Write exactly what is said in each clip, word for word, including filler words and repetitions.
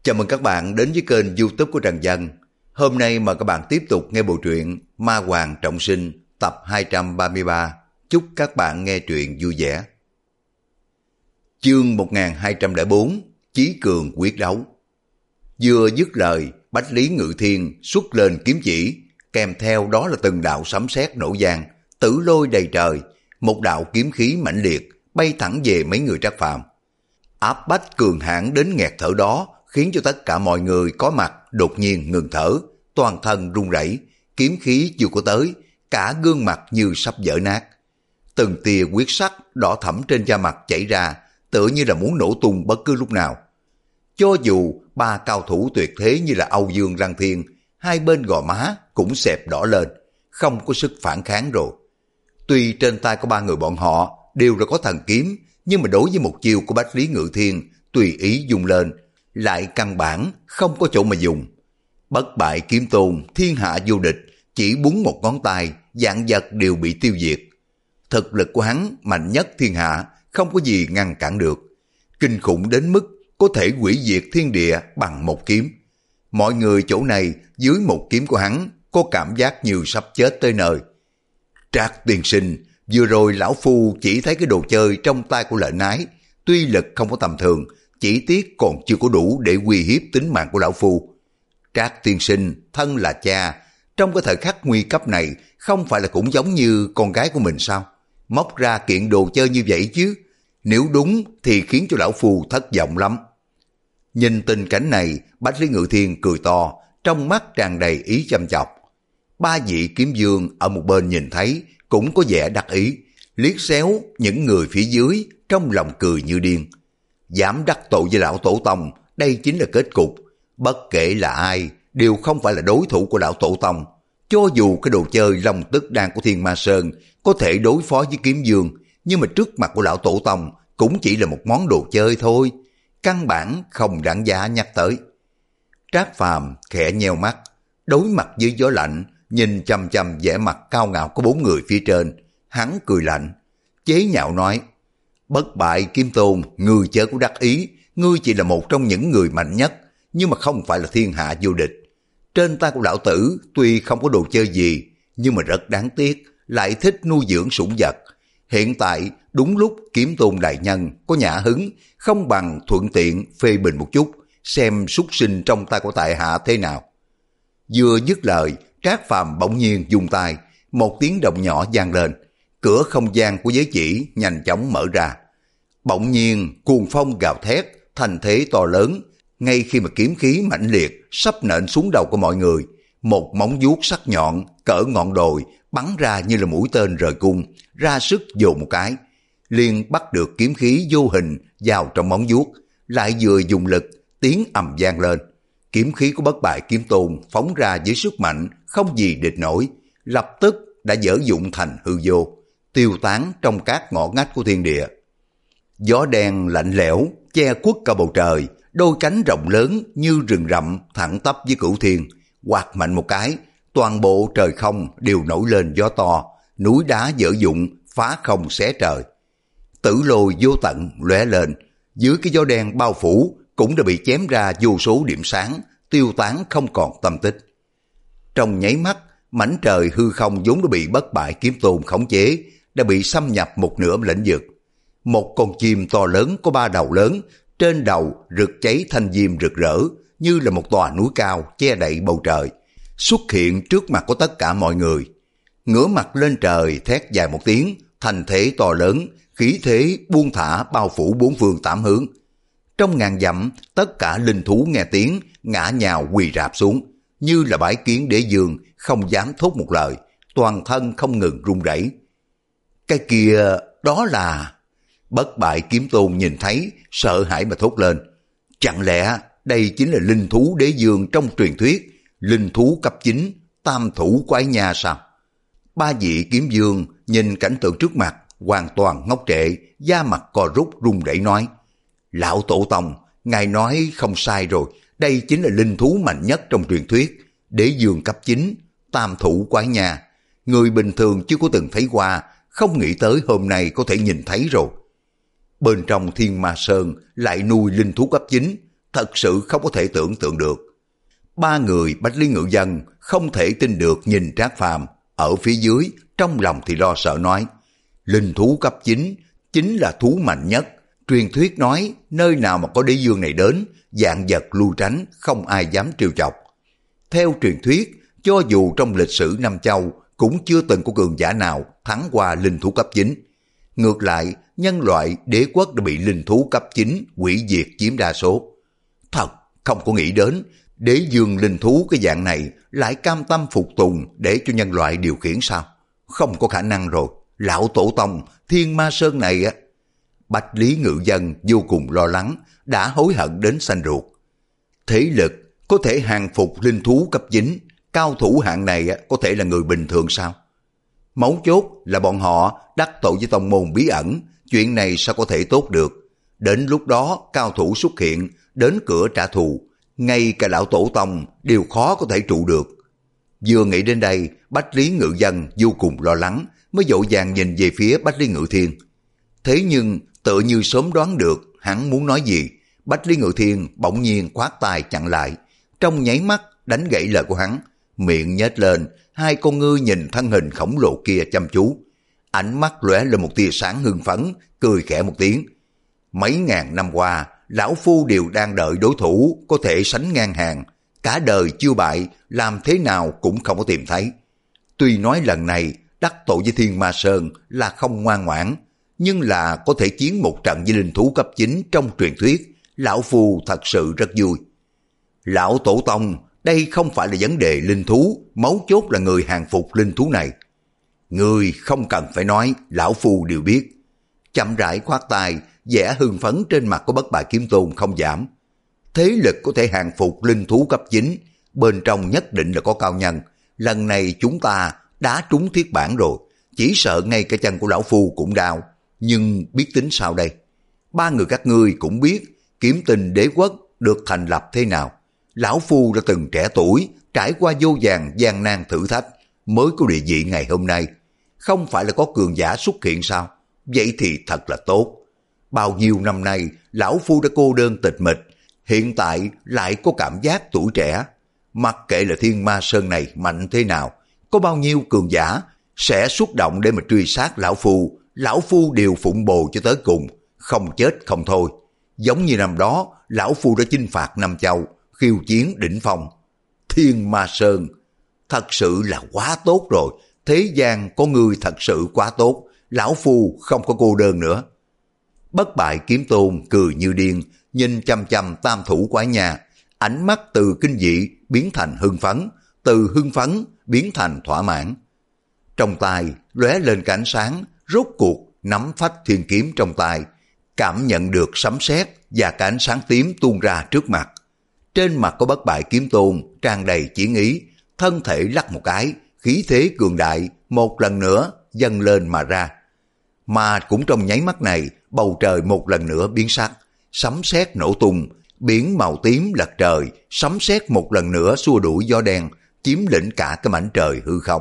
Chào mừng các bạn đến với kênh YouTube của Trần Dân. Hôm nay mời các bạn tiếp tục nghe bộ truyện Ma Hoàng Trọng Sinh tập hai trăm ba mươi ba. Chúc các bạn nghe truyện vui vẻ. Chương một nghìn hai trăm lẻ bốn, Chí Cường quyết đấu. Vừa dứt lời, Bách Lý Ngự Thiên xuất lên kiếm chỉ, kèm theo đó là từng đạo sấm sét nổ vang, tử lôi đầy trời, một đạo kiếm khí mãnh liệt bay thẳng về mấy người Trác Phàm. Áp bách cường hãn đến nghẹt thở đó khiến cho tất cả mọi người có mặt đột nhiên ngừng thở, toàn thân run rẩy, kiếm khí chưa có tới, cả gương mặt như sắp vỡ nát. Từng tia huyết sắc đỏ thẫm trên da mặt chảy ra, tựa như là muốn nổ tung bất cứ lúc nào. Cho dù ba cao thủ tuyệt thế như là Âu Dương Lăng Thiên, hai bên gò má cũng xẹp đỏ lên, không có sức phản kháng rồi. Tuy trên tay của ba người bọn họ đều là có thần kiếm, nhưng mà đối với một chiêu của Bách Lý Ngự Thiên tùy ý dùng lên, lại căn bản không có chỗ mà dùng. Bất bại kiếm tôn, thiên hạ vô địch, chỉ búng một ngón tay, vạn vật đều bị tiêu diệt. Thực lực của hắn mạnh nhất thiên hạ, không có gì ngăn cản được. Kinh khủng đến mức có thể hủy diệt thiên địa bằng một kiếm. Mọi người chỗ này dưới một kiếm của hắn có cảm giác như sắp chết tới nơi. Trác tiên sinh, vừa rồi lão phu chỉ thấy cái đồ chơi trong tay của lợn nái, tuy lực không có tầm thường, chỉ tiếc còn chưa có đủ để uy hiếp tính mạng của lão phu. Trác tiên sinh, thân là cha, trong cái thời khắc nguy cấp này không phải là cũng giống như con gái của mình sao? Móc ra kiện đồ chơi như vậy chứ, nếu đúng thì khiến cho lão phu thất vọng lắm. Nhìn tình cảnh này, Bách Lý Ngự Thiên cười to, trong mắt tràn đầy ý châm chọc. Ba vị kiếm vương ở một bên nhìn thấy cũng có vẻ đắc ý, liếc xéo những người phía dưới, trong lòng cười như điên. Dám đắc tội với lão tổ tông, đây chính là kết cục. Bất kể là ai, đều không phải là đối thủ của lão tổ tông. Cho dù cái đồ chơi Long Tức Đan của Thiên Ma Sơn có thể đối phó với kiếm vương, nhưng mà trước mặt của lão tổ tông cũng chỉ là một món đồ chơi thôi, căn bản không đáng giá nhắc tới. Trác Phàm khẽ nheo mắt, đối mặt với gió lạnh, nhìn chăm chăm vẻ mặt cao ngạo của bốn người phía trên, hắn cười lạnh, chế nhạo nói: Bất bại kiếm tôn, ngươi chớ có đắc ý, ngươi chỉ là một trong những người mạnh nhất, nhưng mà không phải là thiên hạ vô địch. Trên tay của lão tử tuy không có đồ chơi gì, nhưng mà rất đáng tiếc, lại thích nuôi dưỡng sủng vật. Hiện tại đúng lúc kiếm tôn đại nhân có nhã hứng, không bằng thuận tiện phê bình một chút, xem súc sinh trong tay của tại hạ thế nào. Vừa dứt lời, Trác Phàm bỗng nhiên dùng tay, một tiếng động nhỏ vang lên, cửa không gian của giới chỉ nhanh chóng mở ra. Bỗng nhiên cuồng phong gào thét, thành thế to lớn, ngay khi mà kiếm khí mãnh liệt sắp nện xuống đầu của mọi người, một móng vuốt sắc nhọn cỡ ngọn đồi bắn ra như là mũi tên rời cung, ra sức dồn một cái, liền bắt được kiếm khí vô hình vào trong móng vuốt, lại vừa dùng lực, tiếng ầm vang lên. Kiếm khí của bất bại kiếm tôn phóng ra với sức mạnh không gì địch nổi, lập tức đã dở dụng thành hư vô, tiêu tán trong các ngõ ngách của thiên địa. Gió đen lạnh lẽo che khuất cả bầu trời, đôi cánh rộng lớn như rừng rậm thẳng tắp với cửu thiên, quạt mạnh một cái, toàn bộ trời không đều nổi lên gió to, núi đá dở dụng phá không xé trời. Tử lôi vô tận lóe lên, dưới cái gió đen bao phủ cũng đã bị chém ra vô số điểm sáng, tiêu tán không còn tâm tích. Trong nháy mắt, mảnh trời hư không vốn đã bị bất bại kiếm tôn khống chế, đã bị xâm nhập một nửa lĩnh vực. Một con chim to lớn có ba đầu lớn, trên đầu rực cháy thanh diêm rực rỡ, như là một tòa núi cao che đậy bầu trời, xuất hiện trước mặt của tất cả mọi người. Ngửa mặt lên trời thét dài một tiếng, thành thế to lớn, khí thế buông thả bao phủ bốn phương tám hướng. Trong ngàn dặm, tất cả linh thú nghe tiếng, ngã nhào quỳ rạp xuống, như là bái kiến đế dương, không dám thốt một lời, toàn thân không ngừng run rẩy. Cái kia, đó là... Bất bại kiếm tôn nhìn thấy, sợ hãi mà thốt lên. Chẳng lẽ đây chính là linh thú đế dương trong truyền thuyết, linh thú cấp chín, tam thủ quái nha sao? Ba vị kiếm vương nhìn cảnh tượng trước mặt, hoàn toàn ngốc trệ, da mặt co rút run rẩy nói: Lão tổ tông, ngài nói không sai rồi, đây chính là linh thú mạnh nhất trong truyền thuyết, đế dương cấp chín, tam thủ quái nha. Người bình thường chưa có từng thấy qua, không nghĩ tới hôm nay có thể nhìn thấy rồi. Bên trong Thiên Ma Sơn lại nuôi linh thú cấp chín, thật sự không có thể tưởng tượng được. Ba người Bách Lý Ngự Dân không thể tin được nhìn Trác Phàm ở phía dưới, trong lòng thì lo sợ nói, linh thú cấp chín chính là thú mạnh nhất. Truyền thuyết nói nơi nào mà có đế dương này đến, vạn vật lui tránh, không ai dám trêu chọc. Theo truyền thuyết, cho dù trong lịch sử Nam Châu cũng chưa từng có cường giả nào thắng qua linh thú cấp chín. Ngược lại, nhân loại đế quốc đã bị linh thú cấp chín hủy diệt chiếm đa số. Thật không có nghĩ đến, đế dương linh thú cái dạng này lại cam tâm phục tùng để cho nhân loại điều khiển sao? Không có khả năng rồi, lão tổ tông Thiên Ma Sơn này á. Bách Lý Ngự Dân vô cùng lo lắng, đã hối hận đến xanh ruột. Thế lực có thể hàng phục linh thú cấp chín, cao thủ hạng này có thể là người bình thường sao? Mấu chốt là bọn họ đắc tội với tông môn bí ẩn, chuyện này sao có thể tốt được. Đến lúc đó cao thủ xuất hiện, đến cửa trả thù, ngay cả lão tổ tông đều khó có thể trụ được. Vừa nghĩ đến đây, Bách Lý Ngự Dân vô cùng lo lắng, mới vội vàng nhìn về phía Bách Lý Ngự Thiên. Thế nhưng tựa như sớm đoán được hắn muốn nói gì, Bách Lý Ngự Thiên bỗng nhiên khoát tay chặn lại, trong nháy mắt đánh gãy lời của hắn, miệng nhếch lên, hai con ngươi nhìn thân hình khổng lồ kia chăm chú, ánh mắt lóe lên một tia sáng hưng phấn, cười khẽ một tiếng. Mấy ngàn năm qua, lão phu đều đang đợi đối thủ có thể sánh ngang hàng, cả đời chưa bại, làm thế nào cũng không có tìm thấy. Tuy nói lần này đắc tội với Thiên Ma Sơn là không ngoan ngoãn, nhưng là có thể chiến một trận với linh thú cấp chín trong truyền thuyết, lão phu thật sự rất vui. Lão tổ tông, đây không phải là vấn đề linh thú, mấu chốt là người hàng phục linh thú này. Người không cần phải nói, lão phu đều biết. Chậm rãi khoát tay, vẻ hưng phấn trên mặt của Bất Bại Kiếm Tôn không giảm. Thế lực có thể hàng phục linh thú cấp chín, bên trong nhất định là có cao nhân. Lần này chúng ta đã trúng thiết bản rồi, chỉ sợ ngay cả chân của lão phu cũng đau. Nhưng biết tính sao đây? Ba người các ngươi cũng biết Kiếm Tinh Đế Quốc được thành lập thế nào. Lão phu đã từng trẻ tuổi, trải qua vô vàn gian nan thử thách, mới có địa vị ngày hôm nay. Không phải là có cường giả xuất hiện sao? Vậy thì thật là tốt. Bao nhiêu năm nay, lão phu đã cô đơn tịch mịch, hiện tại lại có cảm giác tuổi trẻ. Mặc kệ là Thiên Ma Sơn này mạnh thế nào, có bao nhiêu cường giả sẽ xúc động để mà truy sát lão phu, lão phu đều phụng bồi cho tới cùng, không chết không thôi. Giống như năm đó, lão phu đã chinh phạt Nam Châu, khiêu chiến đỉnh phong. Thiên Ma Sơn, thật sự là quá tốt rồi, thế gian có người thật sự quá tốt, lão phu không có cô đơn nữa. Bất Bại Kiếm Tôn cười như điên, nhìn chăm chăm Tam Thủ Quái Nhà, ánh mắt từ kinh dị biến thành hưng phấn, từ hưng phấn biến thành thỏa mãn. Trong tay lóe lên cái ánh sáng, rốt cuộc nắm phách thiên kiếm trong tay, cảm nhận được sấm sét và cái ánh sáng tím tuôn ra trước mặt. Trên mặt của Bất Bại Kiếm Tôn tràn đầy chiến ý, thân thể lắc một cái, khí thế cường đại một lần nữa dâng lên mà ra. Mà cũng trong nháy mắt này, bầu trời một lần nữa biến sắc, sấm sét nổ tung, biển màu tím lật trời, sấm sét một lần nữa xua đuổi gió đen, chiếm lĩnh cả cái mảnh trời hư không.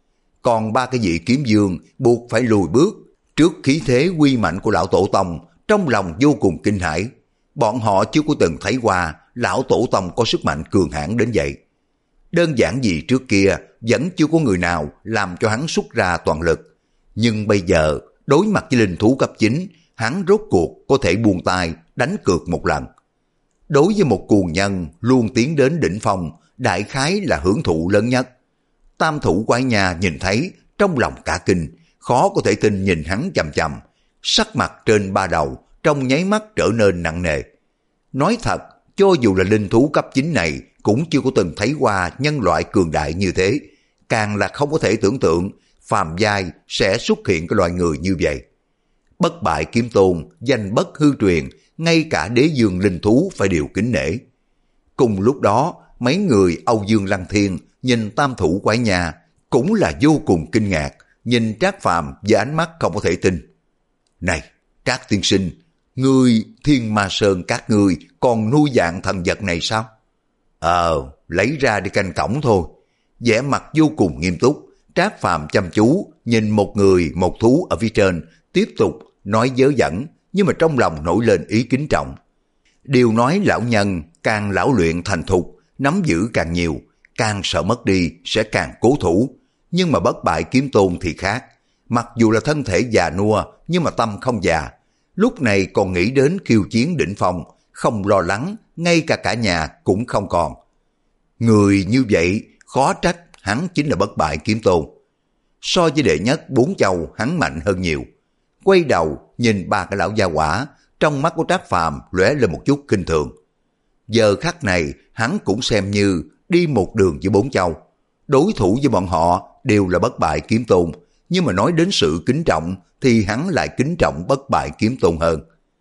Còn ba cái vị kiếm dương buộc phải lùi bước trước khí thế uy mạnh của lão tổ tông, trong lòng vô cùng kinh hãi. Bọn họ chưa có từng thấy qua lão tổ tông có sức mạnh cường hãn đến vậy. Đơn giản gì trước kia vẫn chưa có người nào làm cho hắn xuất ra toàn lực. Nhưng bây giờ đối mặt với linh thú cấp chín, hắn rốt cuộc có thể buông tay đánh cược một lần. Đối với một cuồng nhân luôn tiến đến đỉnh phong, đại khái là hưởng thụ lớn nhất. Tam Thủ Quái Nhà nhìn thấy, trong lòng cả kinh, khó có thể tin nhìn hắn chằm chằm, sắc mặt trên ba đầu trong nháy mắt trở nên nặng nề. Nói thật, cho dù là linh thú cấp chín này cũng chưa có từng thấy qua nhân loại cường đại như thế, càng là không có thể tưởng tượng phàm giai sẽ xuất hiện cái loại người như vậy. Bất Bại Kiếm Tôn danh bất hư truyền, ngay cả đế dương linh thú phải điều kính nể. Cùng lúc đó, mấy người Âu Dương Lăng Thiên nhìn Tam Thủ Quái Nhà cũng là vô cùng kinh ngạc, nhìn Trác Phàm với ánh mắt không có thể tin. Này, Trác tiên sinh, ngươi Thiên Ma Sơn các ngươi còn nuôi dạng thần vật này sao? Ờ, lấy ra đi canh cổng thôi. Vẻ mặt vô cùng nghiêm túc, Trác Phàm chăm chú nhìn một người một thú ở phía trên, tiếp tục nói dớ dẫn, nhưng mà trong lòng nổi lên ý kính trọng. Đều nói lão nhân càng lão luyện thành thục, nắm giữ càng nhiều, càng sợ mất đi sẽ càng cố thủ. Nhưng mà Bất Bại Kiếm Tôn thì khác. Mặc dù là thân thể già nua nhưng mà tâm không già. Lúc này còn nghĩ đến khiêu chiến đỉnh phong, không lo lắng, ngay cả cả nhà cũng không còn. Người như vậy khó trách hắn chính là Bất Bại Kiếm Tôn. So với đệ nhất bốn châu hắn mạnh hơn nhiều. Quay đầu nhìn ba cái lão gia hỏa, trong mắt của Trác Phàm lóe lên một chút kinh thường. Giờ khắc này hắn cũng xem như đi một đường với bốn châu. Đối thủ với bọn họ đều là Bất Bại Kiếm Tôn, nhưng mà nói đến sự kính trọng thì hắn lại kính trọng Bất Bại Kiếm Tôn hơn.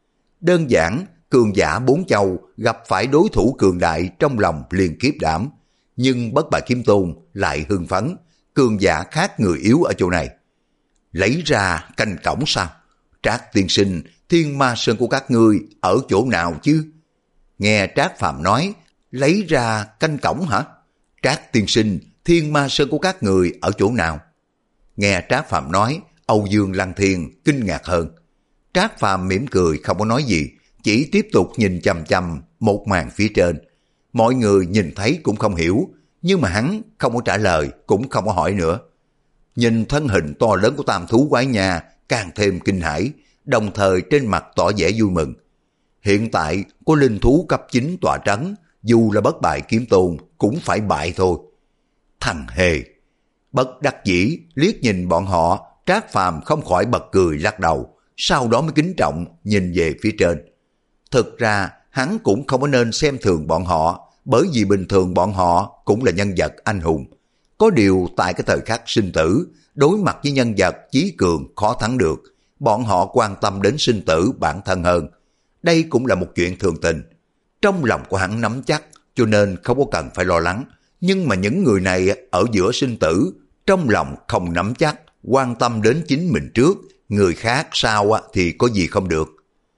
Đơn giản, cường giả bốn châu gặp phải đối thủ cường đại trong lòng liền kiếp đảm, nhưng Bất Bại Kiếm Tôn lại hưng phấn, cường giả khác người yếu ở chỗ này. Lấy ra canh cổng sao? Trác tiên sinh, Thiên Ma Sơn của các ngươi ở chỗ nào chứ? Nghe Trác Phàm nói, lấy ra canh cổng hả? Trác tiên sinh, Thiên Ma Sơn của các người ở chỗ nào? Nghe Trác Phàm nói, Âu Dương Lăng Thiên kinh ngạc hơn. Trác Phàm mỉm cười không có nói gì, chỉ tiếp tục nhìn chằm chằm một màn phía trên. Mọi người nhìn thấy cũng không hiểu, nhưng mà hắn không có trả lời, cũng không có hỏi nữa. Nhìn thân hình to lớn của tam thú quái nha càng thêm kinh hãi, đồng thời trên mặt tỏ vẻ vui mừng. Hiện tại có linh thú cấp chín tọa trấn, dù là Bất Bại Kiếm Tôn cũng phải bại thôi. Thằng hề! Bất đắc dĩ liếc nhìn bọn họ, Trác Phàm không khỏi bật cười lắc đầu, sau đó mới kính trọng nhìn về phía trên. Thực ra hắn cũng không có nên xem thường bọn họ, bởi vì bình thường bọn họ cũng là nhân vật anh hùng. Có điều tại cái thời khắc sinh tử, đối mặt với nhân vật chí cường khó thắng được, bọn họ quan tâm đến sinh tử bản thân hơn. Đây cũng là một chuyện thường tình. Trong lòng của hắn nắm chắc, cho nên không có cần phải lo lắng. Nhưng mà những người này ở giữa sinh tử, trong lòng không nắm chắc, quan tâm đến chính mình trước, người khác sau thì có gì không được.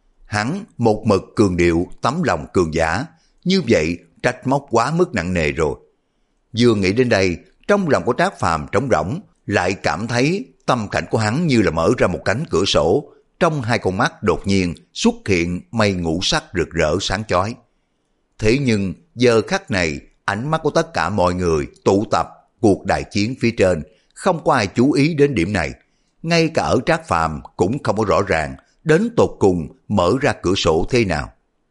Hắn một mực cường điệu tấm lòng cường giả, như vậy trách móc quá mức nặng nề rồi. Vừa nghĩ đến đây, trong lòng của Trác Phàm trống rỗng, lại cảm thấy tâm cảnh của hắn như là mở ra một cánh cửa sổ, trong hai con mắt đột nhiên xuất hiện mây ngũ sắc rực rỡ sáng chói. Thế nhưng giờ khắc này, ánh mắt của tất cả mọi người tụ tập cuộc đại chiến phía trên, không có ai chú ý đến điểm này. Ngay cả ở Trác Phàm cũng không có rõ ràng đến tột cùng mở ra cửa sổ thế nào.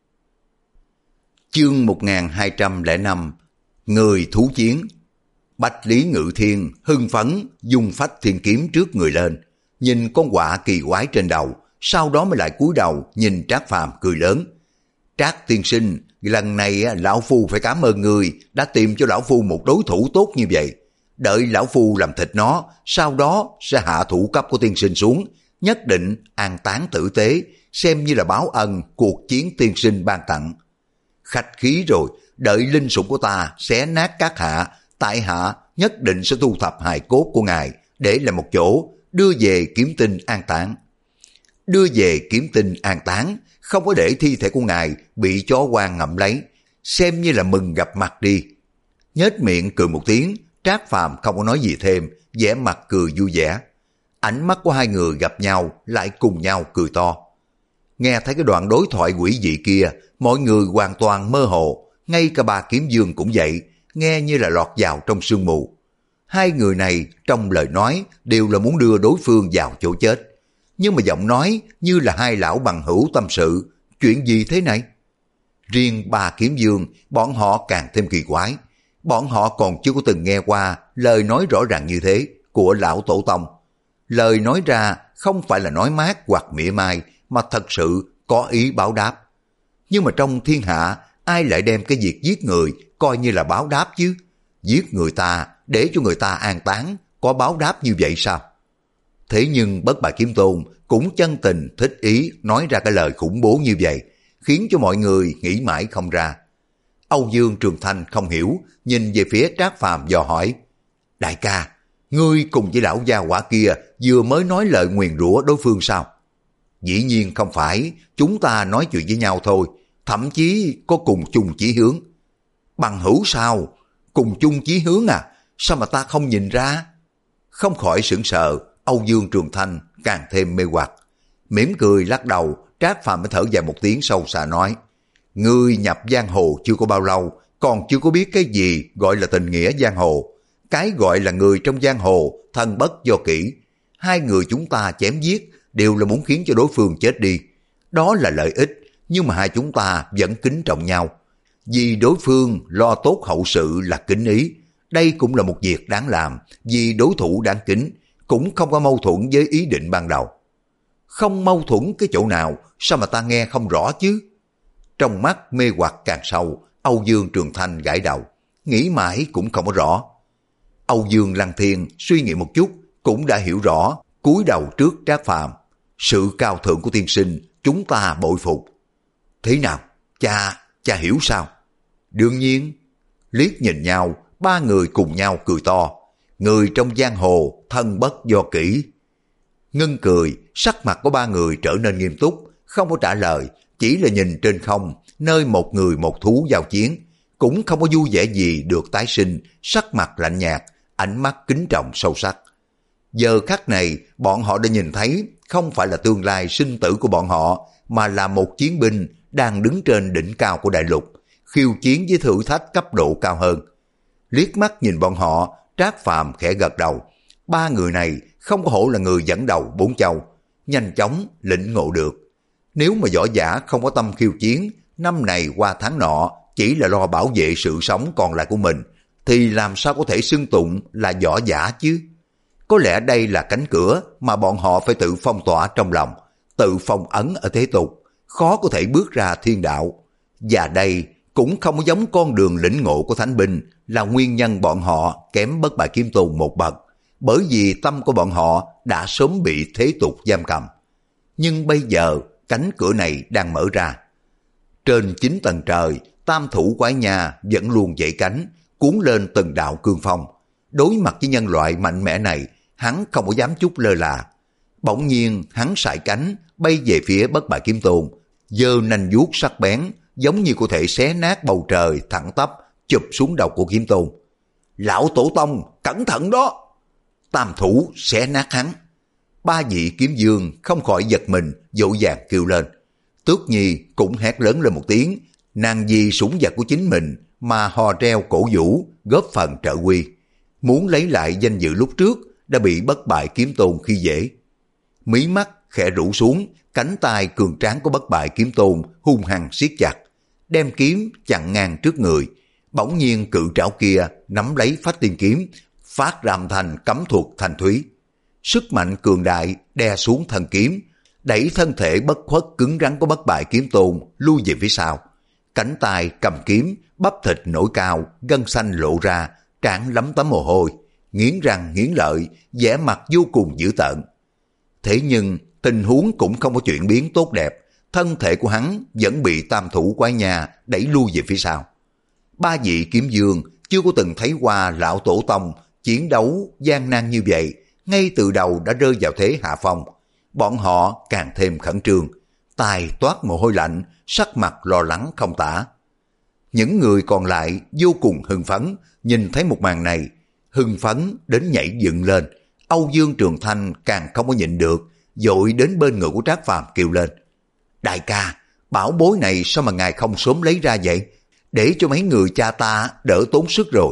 Chương một nghìn hai trăm lẻ năm Người thú chiến. Bạch Lý Ngự Thiên hưng phấn dùng phách thiên kiếm trước người lên, nhìn con quạ kỳ quái trên đầu, sau đó mới lại cúi đầu nhìn Trác Phàm cười lớn. Trác tiên sinh, lần này lão phu phải cảm ơn người đã tìm cho lão phu một đối thủ tốt như vậy. Đợi lão phu làm thịt nó, sau đó sẽ hạ thủ cấp của tiên sinh xuống, nhất định an táng tử tế, xem như là báo ân cuộc chiến tiên sinh ban tặng. Khách khí rồi, đợi linh sủng của ta xé nát các hạ, tại hạ nhất định sẽ thu thập hài cốt của ngài để làm một chỗ, đưa về Kiếm Tinh an táng. Đưa về Kiếm Tinh an táng, không có để thi thể của ngài bị chó hoang ngậm lấy, xem như là mừng gặp mặt đi. Nhếch miệng cười một tiếng, Trác Phàm không có nói gì thêm, vẻ mặt cười vui vẻ. Ánh mắt của hai người gặp nhau lại cùng nhau cười to. Nghe thấy cái đoạn đối thoại quỷ dị kia, mọi người hoàn toàn mơ hồ, ngay cả bà Kiếm Dương cũng vậy, nghe như là lọt vào trong sương mù. Hai người này trong lời nói đều là muốn đưa đối phương vào chỗ chết, nhưng mà giọng nói như là hai lão bằng hữu tâm sự, chuyện gì thế này? Riêng bà Kiếm Dương, bọn họ càng thêm kỳ quái, bọn họ còn chưa có từng nghe qua lời nói rõ ràng như thế của lão tổ tông. Lời nói ra không phải là nói mát hoặc mỉa mai, mà thật sự có ý báo đáp. Nhưng mà trong thiên hạ, ai lại đem cái việc giết người coi như là báo đáp chứ? Giết người ta để cho người ta an táng, có báo đáp như vậy sao? Thế nhưng Bất Bại Kiếm Tôn cũng chân tình thích ý nói ra cái lời khủng bố như vậy, khiến cho mọi người nghĩ mãi không ra. Âu Dương Trường Thanh không hiểu, nhìn về phía Trác Phàm dò hỏi: Đại ca, ngươi cùng với lão gia hỏa kia vừa mới nói lời nguyền rủa đối phương sao? Dĩ nhiên không phải, chúng ta nói chuyện với nhau thôi, thậm chí có cùng chung chí hướng. Bằng hữu sao? Cùng chung chí hướng à? Sao mà ta không nhìn ra? Không khỏi sững sờ, Âu Dương Trường Thanh càng thêm mê hoặc. Mỉm cười lắc đầu, Trác Phàm mới thở dài một tiếng sâu xa nói: Ngươi nhập giang hồ chưa có bao lâu, còn chưa có biết cái gì gọi là tình nghĩa giang hồ. Cái gọi là người trong giang hồ, thân bất do kỷ. Hai người chúng ta chém giết đều là muốn khiến cho đối phương chết đi. Đó là lợi ích, nhưng mà hai chúng ta vẫn kính trọng nhau. Vì đối phương lo tốt hậu sự là kính ý. Đây cũng là một việc đáng làm, vì đối thủ đáng kính, cũng không có mâu thuẫn với ý định ban đầu. Không mâu thuẫn cái chỗ nào, sao mà ta nghe không rõ chứ? Trong mắt mê hoặc càng sâu, Âu Dương Trường Thanh gãi đầu, nghĩ mãi cũng không có rõ. Âu Dương Lăng Thiên suy nghĩ một chút, cũng đã hiểu rõ, cúi đầu trước Trác Phàm. Sự cao thượng của tiên sinh, chúng ta bội phục. Thế nào? Cha, cha hiểu sao? Đương nhiên. Liếc nhìn nhau, ba người cùng nhau cười to. Người trong giang hồ, thân bất do kỷ. Ngưng cười, sắc mặt của ba người trở nên nghiêm túc, không có trả lời, chỉ là nhìn trên không, nơi một người một thú giao chiến, cũng không có vui vẻ gì được tái sinh, sắc mặt lạnh nhạt, ánh mắt kính trọng sâu sắc. Giờ khắc này, bọn họ đã nhìn thấy không phải là tương lai sinh tử của bọn họ, mà là một chiến binh đang đứng trên đỉnh cao của đại lục, khiêu chiến với thử thách cấp độ cao hơn. Liếc mắt nhìn bọn họ, Trác Phàm khẽ gật đầu. Ba người này không có hổ là người dẫn đầu bốn châu, nhanh chóng lĩnh ngộ được. Nếu mà võ giả không có tâm khiêu chiến, năm này qua tháng nọ chỉ là lo bảo vệ sự sống còn lại của mình, thì làm sao có thể xưng tụng là võ giả chứ? Có lẽ đây là cánh cửa mà bọn họ phải tự phong tỏa trong lòng, tự phong ấn ở thế tục, khó có thể bước ra thiên đạo. Và đây cũng không giống con đường lĩnh ngộ của thánh binh, là nguyên nhân bọn họ kém Bất Bại Kiếm Tôn một bậc, bởi vì tâm của bọn họ đã sớm bị thế tục giam cầm. Nhưng bây giờ cánh cửa này đang mở ra. Trên chín tầng trời, tam thủ quái nha vẫn luôn dậy cánh, cuốn lên từng đạo cương phong. Đối mặt với nhân loại mạnh mẽ này, hắn không có dám chút lơ là. Bỗng nhiên hắn sải cánh bay về phía Bất Bại Kiếm Tôn, giơ nanh vuốt sắc bén, giống như có thể xé nát bầu trời thẳng tắp, chụp xuống đầu của Kiếm Tôn. Lão Tổ Tông, cẩn thận đó! Tam thủ xé nát hắn. Ba vị kiếm dương không khỏi giật mình, vội vàng kêu lên. Tước Nhi cũng hét lớn lên một tiếng, nàng vì sủng vật của chính mình mà hò reo cổ vũ, góp phần trợ quy. Muốn lấy lại danh dự lúc trước đã bị Bất Bại Kiếm Tôn khi dễ. Mí mắt khẽ rũ xuống, cánh tay cường tráng của Bất Bại Kiếm Tôn hung hăng siết chặt, đem kiếm chặn ngang trước người. Bỗng nhiên cự trảo kia nắm lấy phách tiên kiếm, phát ra âm thanh cấm thuật thanh thúy. Sức mạnh cường đại đè xuống thân kiếm, đẩy thân thể bất khuất cứng rắn của Bất Bại Kiếm Tôn lui về phía sau. Cánh tay cầm kiếm, bắp thịt nổi cao, gân xanh lộ ra, trán lấm tấm mồ hôi, nghiến răng nghiến lợi, vẻ mặt vô cùng dữ tợn. Thế nhưng tình huống cũng không có chuyển biến tốt đẹp, thân thể của hắn vẫn bị tam thủ quái nha đẩy lui về phía sau. Ba vị kiếm dương chưa có từng thấy qua lão tổ tông chiến đấu gian nan như vậy, ngay từ đầu đã rơi vào thế hạ phong. Bọn họ càng thêm khẩn trương, tai toát mồ hôi lạnh, sắc mặt lo lắng không tả. Những người còn lại vô cùng hưng phấn, nhìn thấy một màn này, hưng phấn đến nhảy dựng lên. Âu Dương Trường Thanh càng không có nhịn được, vội đến bên người của Trác Phàm kêu lên. Đại ca, bảo bối này sao mà ngài không sớm lấy ra vậy? Để cho mấy người cha ta đỡ tốn sức rồi.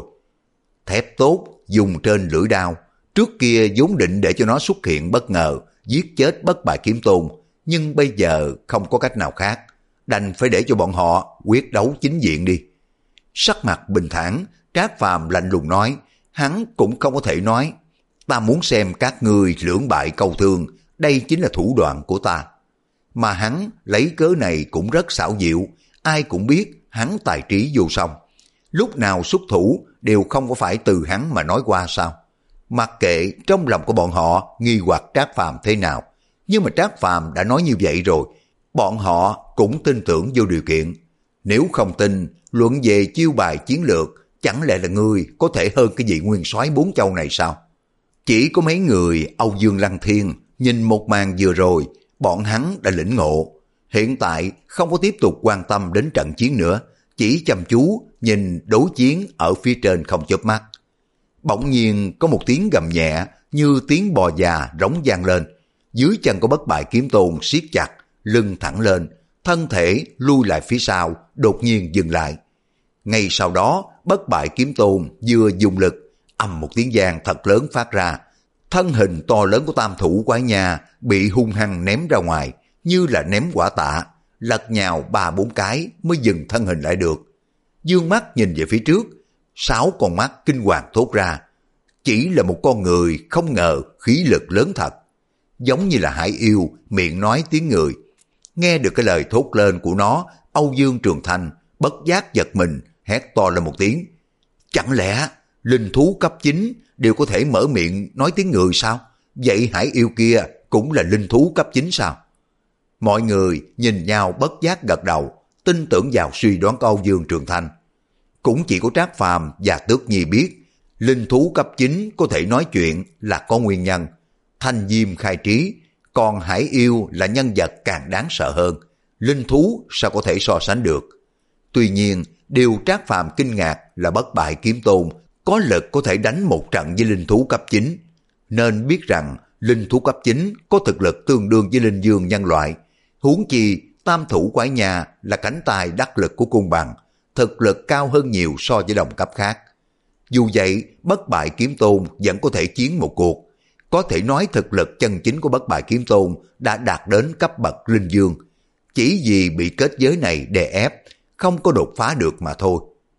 Thép tốt dùng trên lưỡi đao, trước kia vốn định để cho nó xuất hiện bất ngờ, giết chết Bất Bại Kiếm Tôn, nhưng bây giờ không có cách nào khác, đành phải để cho bọn họ quyết đấu chính diện đi. Sắc mặt bình thản, Trác Phàm lạnh lùng nói, hắn cũng không có thể nói, ta muốn xem các ngươi lưỡng bại câu thương, đây chính là thủ đoạn của ta. Mà hắn lấy cớ này cũng rất xảo diệu, ai cũng biết hắn tài trí vô song. Lúc nào xuất thủ đều không có phải từ hắn mà nói qua sao. Mặc kệ trong lòng của bọn họ nghi hoặc Trác Phàm thế nào, nhưng mà Trác Phàm đã nói như vậy rồi, bọn họ cũng tin tưởng vô điều kiện. Nếu không tin, luận về chiêu bài chiến lược, chẳng lẽ là ngươi có thể hơn cái vị nguyên soái bốn châu này sao? Chỉ có mấy người Âu Dương Lăng Thiên nhìn một màn vừa rồi, bọn hắn đã lĩnh ngộ. Hiện tại không có tiếp tục quan tâm đến trận chiến nữa, chỉ chăm chú nhìn đối chiến ở phía trên không chớp mắt. Bỗng nhiên có một tiếng gầm nhẹ như tiếng bò già rống vang lên. Dưới chân của Bất Bại Kiếm Tôn siết chặt, lưng thẳng lên, thân thể lui lại phía sau, đột nhiên dừng lại. Ngay sau đó, Bất Bại Kiếm Tôn vừa dùng lực, ầm một tiếng vang thật lớn phát ra. Thân hình to lớn của tam thủ quái nha bị hung hăng ném ra ngoài, như là ném quả tạ, lật nhào ba bốn cái mới dừng thân hình lại được. Dương mắt nhìn về phía trước, sáu con mắt kinh hoàng thốt ra. Chỉ là một con người, không ngờ khí lực lớn thật. Giống như là hải yêu, miệng nói tiếng người. Nghe được cái lời thốt lên của nó, Âu Dương Trường Thanh bất giác giật mình, hét to lên một tiếng. Chẳng lẽ linh thú cấp chín đều có thể mở miệng nói tiếng người sao? Vậy hải yêu kia cũng là linh thú cấp chín sao? Mọi người nhìn nhau bất giác gật đầu, tin tưởng vào suy đoán của Âu Dương Trường Thanh. Cũng chỉ có Trác Phàm và Tước Nhi biết, linh thú cấp chín có thể nói chuyện là có nguyên nhân. Thanh Diêm khai trí, còn hải yêu là nhân vật càng đáng sợ hơn. Linh thú sao có thể so sánh được? Tuy nhiên, điều Trác Phàm kinh ngạc là Bất Bại Kiếm Tôn có lực có thể đánh một trận với linh thú cấp chín. Nên biết rằng linh thú cấp chín có thực lực tương đương với linh dương nhân loại. Huống chi tam thủ quái nha là cánh tay đắc lực của cung bằng, thực lực cao hơn nhiều so với đồng cấp khác. Dù vậy, Bất Bại Kiếm Tôn vẫn có thể chiến một cuộc. Có thể nói thực lực chân chính của Bất Bại Kiếm Tôn đã đạt đến cấp bậc linh dương. Chỉ vì bị kết giới này đè ép, không có đột phá được mà thôi.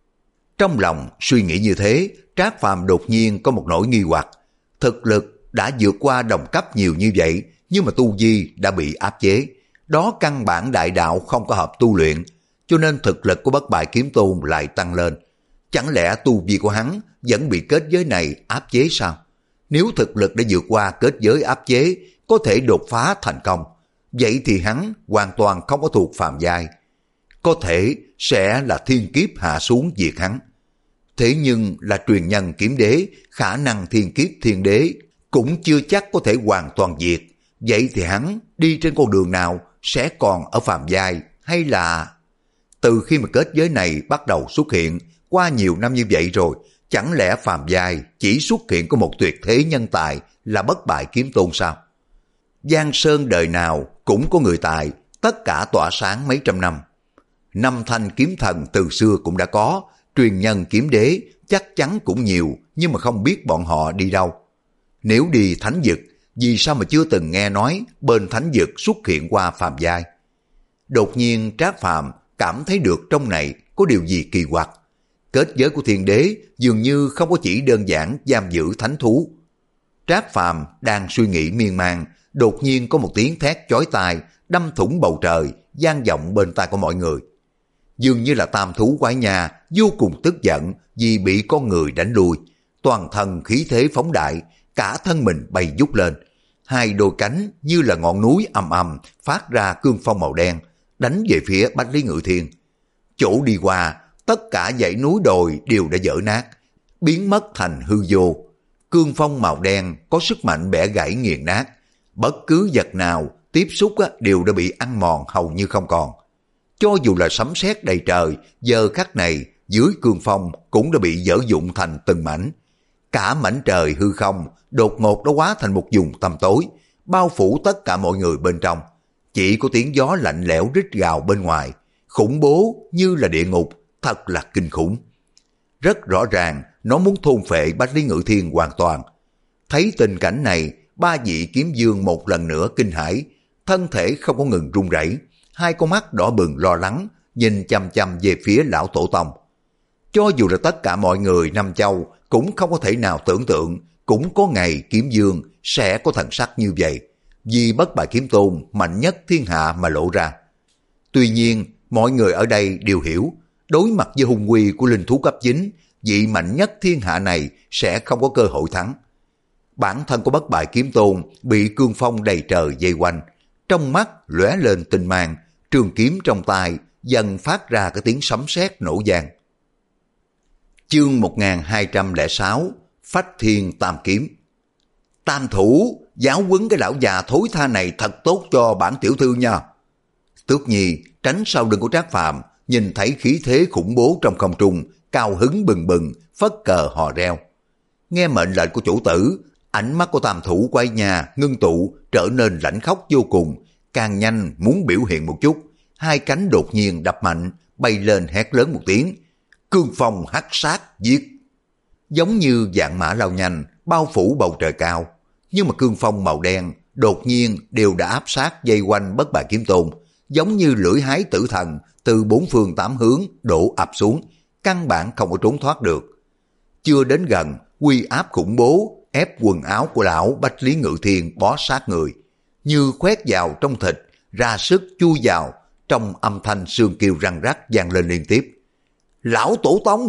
Trong lòng suy nghĩ như thế, Trác Phàm đột nhiên có một nỗi nghi hoặc. Thực lực đã vượt qua đồng cấp nhiều như vậy, nhưng mà tu vi đã bị áp chế. Đó căn bản đại đạo không có hợp tu luyện, cho nên thực lực của Bất Bại Kiếm Tôn lại tăng lên. Chẳng lẽ tu vi của hắn vẫn bị kết giới này áp chế sao? Nếu thực lực đã vượt qua kết giới áp chế, có thể đột phá thành công, vậy thì hắn hoàn toàn không có thuộc phàm giai. Có thể sẽ là thiên kiếp hạ xuống diệt hắn. Thế nhưng là truyền nhân kiếm đế, khả năng thiên kiếp thiên đế cũng chưa chắc có thể hoàn toàn diệt. Vậy thì hắn đi trên con đường nào, sẽ còn ở phàm giai hay là... Từ khi mà kết giới này bắt đầu xuất hiện, qua nhiều năm như vậy rồi, chẳng lẽ phàm giai chỉ xuất hiện có một tuyệt thế nhân tài là Bất Bại Kiếm Tôn sao? Giang Sơn đời nào cũng có người tài, tất cả tỏa sáng mấy trăm năm. Năm thanh kiếm thần từ xưa cũng đã có, truyền nhân kiếm đế chắc chắn cũng nhiều, nhưng mà không biết bọn họ đi đâu. Nếu đi thánh vực, vì sao mà chưa từng nghe nói bên thánh vực xuất hiện qua phàm giai? Đột nhiên Trác Phàm cảm thấy được trong này có điều gì kỳ quặc. Kết giới của thiên đế dường như không có chỉ đơn giản giam giữ thánh thú. Trác Phàm đang suy nghĩ miên man, đột nhiên có một tiếng thét chói tai đâm thủng bầu trời, vang vọng bên tai của mọi người. Dường như là tam thú quái nha vô cùng tức giận vì bị con người đánh lui, toàn thân khí thế phóng đại, cả thân mình bay vút lên, hai đôi cánh như là ngọn núi ầm ầm phát ra cương phong màu đen, đánh về phía Bách Lý Ngự Thiên. Chỗ đi qua, tất cả dãy núi đồi đều đã vỡ nát, biến mất thành hư vô. Cương phong màu đen có sức mạnh bẻ gãy nghiền nát, bất cứ vật nào tiếp xúc đều đã bị ăn mòn hầu như không còn. Cho dù là sấm sét đầy trời, giờ khắc này dưới cương phong cũng đã bị dỡ dụng thành từng mảnh. Cả mảnh trời hư không đột ngột đã hóa thành một vùng tăm tối, bao phủ tất cả mọi người bên trong. Chỉ có tiếng gió lạnh lẽo rít gào bên ngoài, khủng bố như là địa ngục, thật là kinh khủng. Rất rõ ràng nó muốn thôn phệ Bách Lý Ngự Thiên hoàn toàn. Thấy tình cảnh này, ba vị kiếm vương một lần nữa kinh hãi, thân thể không có ngừng run rẩy, hai con mắt đỏ bừng lo lắng, nhìn chăm chăm về phía lão tổ tông. Cho dù là tất cả mọi người Nam Châu cũng không có thể nào tưởng tượng, cũng có ngày kiếm vương sẽ có thần sắc như vậy, vì Bất Bại Kiếm Tôn mạnh nhất thiên hạ mà lộ ra. Tuy nhiên, mọi người ở đây đều hiểu, đối mặt với hung uy của linh thú cấp chín, vị mạnh nhất thiên hạ này sẽ không có cơ hội thắng. Bản thân của Bất Bại Kiếm Tôn bị cương phong đầy trời vây quanh, trong mắt lóe lên tinh mang, trường kiếm trong tay dần phát ra cái tiếng sấm sét nổ vang. Chương một nghìn hai trăm lẻ sáu, Phách Thiên Tam Kiếm. Tam thủ, giáo huấn cái lão già thối tha này thật tốt cho bản tiểu thư nha. Tước Nhi tránh sau lưng của Trác Phàm, nhìn thấy khí thế khủng bố trong không trung, cao hứng bừng bừng, phất cờ hò reo. Nghe mệnh lệnh của chủ tử, ánh mắt của tam thủ quay nhà ngưng tụ, trở nên lãnh khốc vô cùng, càng nhanh muốn biểu hiện một chút, hai cánh đột nhiên đập mạnh, bay lên hét lớn một tiếng. Cương phong hắc sát giết. Giống như vạn mã lao nhanh, bao phủ bầu trời cao. Nhưng mà cương phong màu đen đột nhiên đều đã áp sát dây quanh Bất Bại Kiếm Tôn, giống như lưỡi hái tử thần từ bốn phương tám hướng đổ ập xuống, căn bản không có trốn thoát được. Chưa đến gần, uy áp khủng bố ép quần áo của lão Bách Lý Ngự Thiên bó sát người, như khoét vào trong thịt, ra sức chui vào, trong âm thanh xương kêu răng rắc vang lên liên tiếp. Lão Tổ Tông!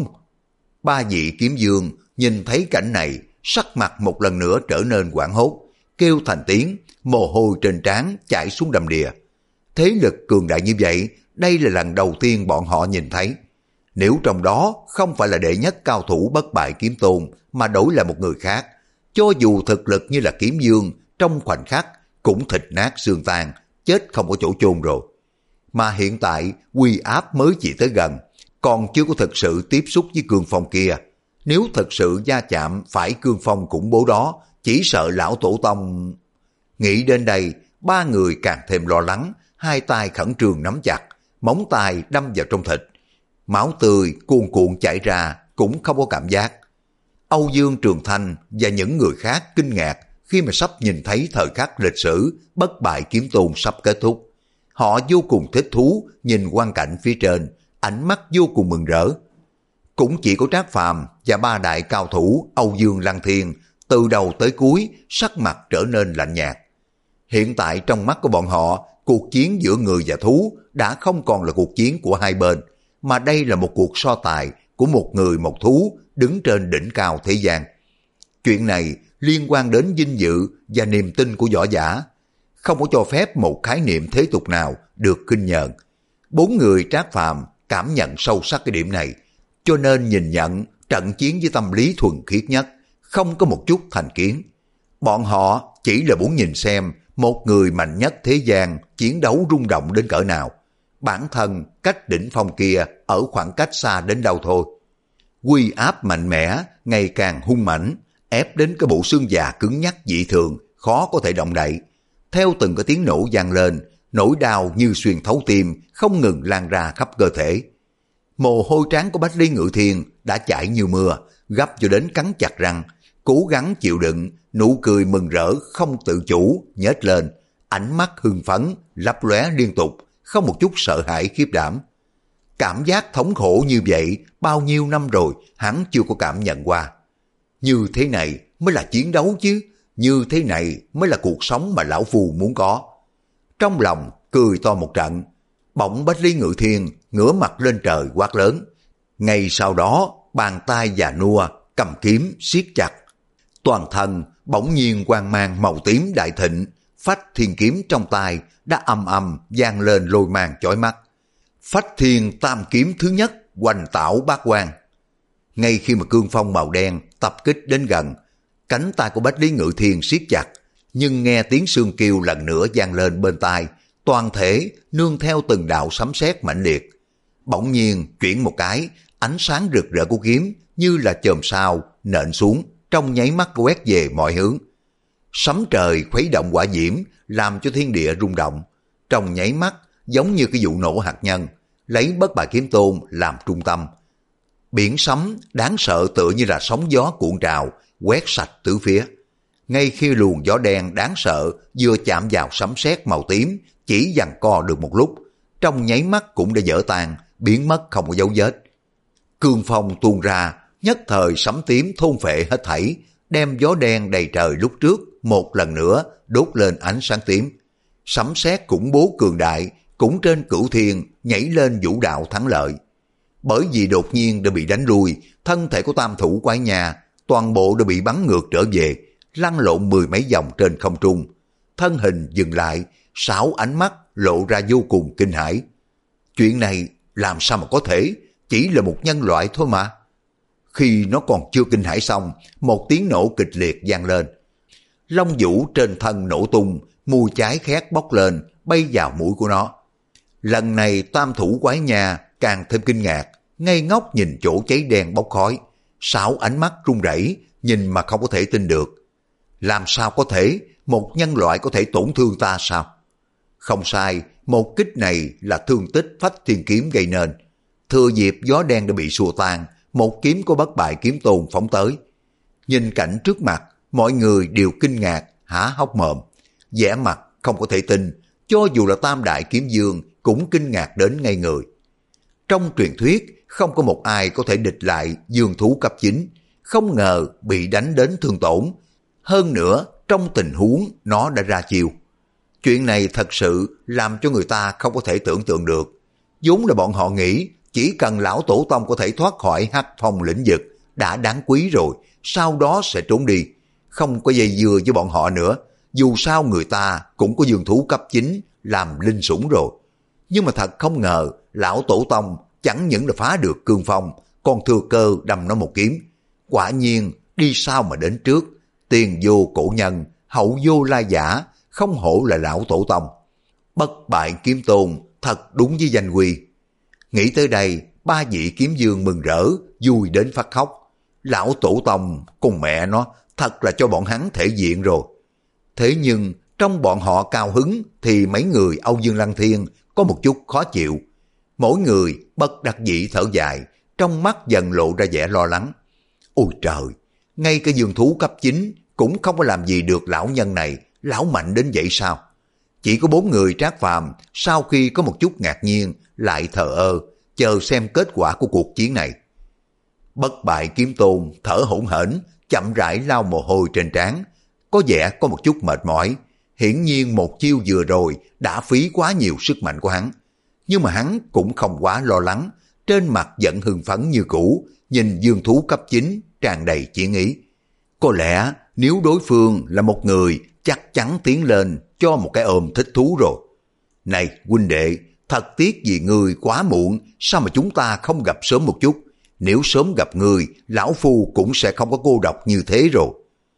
Ba vị kiếm dương nhìn thấy cảnh này, sắc mặt một lần nữa trở nên hoảng hốt, kêu thành tiếng, mồ hôi trên trán chảy xuống đầm đìa. Thế lực cường đại như vậy, đây là lần đầu tiên bọn họ nhìn thấy. Nếu trong đó không phải là đệ nhất cao thủ Bất Bại Kiếm Tôn mà đổi lại một người khác, cho dù thực lực như là kiếm dương, trong khoảnh khắc cũng thịt nát xương tan, chết không có chỗ chôn rồi. Mà hiện tại uy áp mới chỉ tới gần, còn chưa có thực sự tiếp xúc với cương phong kia. Nếu thực sự va chạm phải cương phong khủng bố đó, chỉ sợ lão tổ tông... Nghĩ đến đây, ba người càng thêm lo lắng, hai tay khẩn trương nắm chặt, móng tay đâm vào trong thịt. Máu tươi cuồn cuộn chảy ra, cũng không có cảm giác. Âu Dương Trường Thanh và những người khác kinh ngạc khi mà sắp nhìn thấy thời khắc lịch sử Bất Bại Kiếm Tôn sắp kết thúc. Họ vô cùng thích thú nhìn quang cảnh phía trên, ánh mắt vô cùng mừng rỡ. Cũng chỉ có Trác Phàm và ba đại cao thủ Âu Dương Lăng Thiên từ đầu tới cuối sắc mặt trở nên lạnh nhạt. Hiện tại trong mắt của bọn họ, cuộc chiến giữa người và thú đã không còn là cuộc chiến của hai bên, mà đây là một cuộc so tài của một người một thú đứng trên đỉnh cao thế gian. Chuyện này liên quan đến vinh dự và niềm tin của võ giả, không có cho phép một khái niệm thế tục nào được khinh nhờn. Bốn người Trác Phàm cảm nhận sâu sắc cái điểm này, cho nên nhìn nhận trận chiến với tâm lý thuần khiết nhất, không có một chút thành kiến. Bọn họ chỉ là muốn nhìn xem một người mạnh nhất thế gian chiến đấu rung động đến cỡ nào, bản thân cách đỉnh phong kia ở khoảng cách xa đến đâu thôi. Uy áp mạnh mẽ, ngày càng hung mãnh, ép đến cái bộ xương già cứng nhắc dị thường, khó có thể động đậy. Theo từng cái tiếng nổ vang lên, nỗi đau như xuyên thấu tim, không ngừng lan ra khắp cơ thể. Mồ hôi trán của Bách Lý Ngự Thiên đã chảy như mưa, gấp cho đến cắn chặt răng, cố gắng chịu đựng, nụ cười mừng rỡ không tự chủ nhếch lên, ánh mắt hưng phấn lấp lóe liên tục, không một chút sợ hãi khiếp đảm. Cảm giác thống khổ như vậy bao nhiêu năm rồi hắn chưa có cảm nhận qua. Như thế này mới là chiến đấu chứ, như thế này mới là cuộc sống mà lão phù muốn có. Trong lòng cười to một trận, bỗng Bách Lý Ngự Thiên ngửa mặt lên trời quát lớn. Ngay sau đó bàn tay già nua cầm kiếm siết chặt, toàn thân bỗng nhiên quang mang màu tím đại thịnh, phách thiên kiếm trong tay đã âm âm vang lên lôi mang chói mắt. Phách thiên tam kiếm thứ nhất hoành tảo bát quang. Ngay khi mà cương phong màu đen tập kích đến gần, cánh tay của Bách Lý Ngự Thiên siết chặt, nhưng nghe tiếng xương kêu lần nữa vang lên bên tai, toàn thể nương theo từng đạo sấm sét mãnh liệt. Bỗng nhiên chuyển một cái, ánh sáng rực rỡ của kiếm như là chòm sao nện xuống, trong nháy mắt quét về mọi hướng. Sấm trời khuấy động hỏa diễm, làm cho thiên địa rung động. Trong nháy mắt giống như cái vụ nổ hạt nhân, lấy Bất Bại Kiếm Tôn làm trung tâm. Biển sấm đáng sợ tựa như là sóng gió cuộn trào, quét sạch tứ phía. Ngay khi luồng gió đen đáng sợ vừa chạm vào sấm sét màu tím, chỉ giằng co được một lúc, trong nháy mắt cũng đã vỡ tan, biến mất không có dấu vết. Cương phong tuôn ra, nhất thời sấm tím thôn phệ hết thảy, đem gió đen đầy trời lúc trước một lần nữa đốt lên ánh sáng tím. Sấm sét khủng bố cường đại cũng trên cửu thiên nhảy lên vũ đạo thắng lợi. Bởi vì đột nhiên đã bị đánh lui, thân thể của tam thủ quái nhà toàn bộ đã bị bắn ngược trở về, lăn lộn mười mấy vòng trên không trung. Thân hình dừng lại, sáu ánh mắt lộ ra vô cùng kinh hãi. Chuyện này làm sao mà có thể, chỉ là một nhân loại thôi mà. Khi nó còn chưa kinh hãi xong, một tiếng nổ kịch liệt vang lên. Long vũ trên thân nổ tung, mùi cháy khét bốc lên, bay vào mũi của nó. Lần này tam thủ quái nhà càng thêm kinh ngạc, ngây ngốc nhìn chỗ cháy đen bốc khói. Sáu ánh mắt run rẩy, nhìn mà không có thể tin được. Làm sao có thể, một nhân loại có thể tổn thương ta sao? Không sai, Một kích này là thương tích phách thiên kiếm gây nên. Thừa dịp gió đen đã bị xua tan, một kiếm của bất bại kiếm tôn phóng tới. Nhìn cảnh trước mặt, mọi người đều kinh ngạc, há hốc mồm. vẻ mặt không có thể tin, cho dù là tam đại kiếm dương cũng kinh ngạc đến ngây người. Trong truyền thuyết, không có một ai có thể địch lại dương thú cấp chín, không ngờ bị đánh đến thương tổn. Hơn nữa, trong tình huống nó đã ra chiêu. Chuyện này thật sự làm cho người ta không có thể tưởng tượng được. Vốn là bọn họ nghĩ chỉ cần lão tổ tông có thể thoát khỏi hắc phong lĩnh vực đã đáng quý rồi, sau đó sẽ trốn đi. Không có dây dưa với bọn họ nữa, dù sao người ta cũng có dương thú cấp chín làm linh sủng rồi. Nhưng mà thật không ngờ, lão tổ tông chẳng những là phá được cương phong, còn thừa cơ đâm nó một kiếm. Quả nhiên, đi sau mà đến trước, tiền vô cổ nhân, hậu vô lai giả, không hổ là lão tổ tông. Bất bại kiếm tôn, thật đúng với danh quy. Nghĩ tới đây, ba vị kiếm dương mừng rỡ, vui đến phát khóc. Lão tổ tông cùng mẹ nó, thật là cho bọn hắn thể diện rồi. Thế nhưng, trong bọn họ cao hứng thì mấy người Âu Dương Lăng Thiên có một chút khó chịu. Mỗi người bất đắc dĩ thở dài, trong mắt dần lộ ra vẻ lo lắng. Ôi trời, ngay cái dương thú cấp chín cũng không có làm gì được lão nhân này, lão mạnh đến vậy sao? Chỉ có bốn người Trác Phàm sau khi có một chút ngạc nhiên lại thờ ơ, chờ xem kết quả của cuộc chiến này. Bất bại kiếm tôn thở hổn hển, chậm rãi lau mồ hôi trên trán, có vẻ có một chút mệt mỏi. Hiển nhiên một chiêu vừa rồi đã phí quá nhiều sức mạnh của hắn. Nhưng mà hắn cũng không quá lo lắng, trên mặt vẫn hưng phấn như cũ, nhìn dương thú cấp chín tràn đầy chiến ý. Có lẽ nếu đối phương là một người chắc chắn tiến lên cho một cái ôm thích thú rồi. Này huynh đệ, thật tiếc vì ngươi quá muộn, sao mà chúng ta không gặp sớm một chút? Nếu sớm gặp ngươi, lão phu cũng sẽ không có cô độc như thế rồi.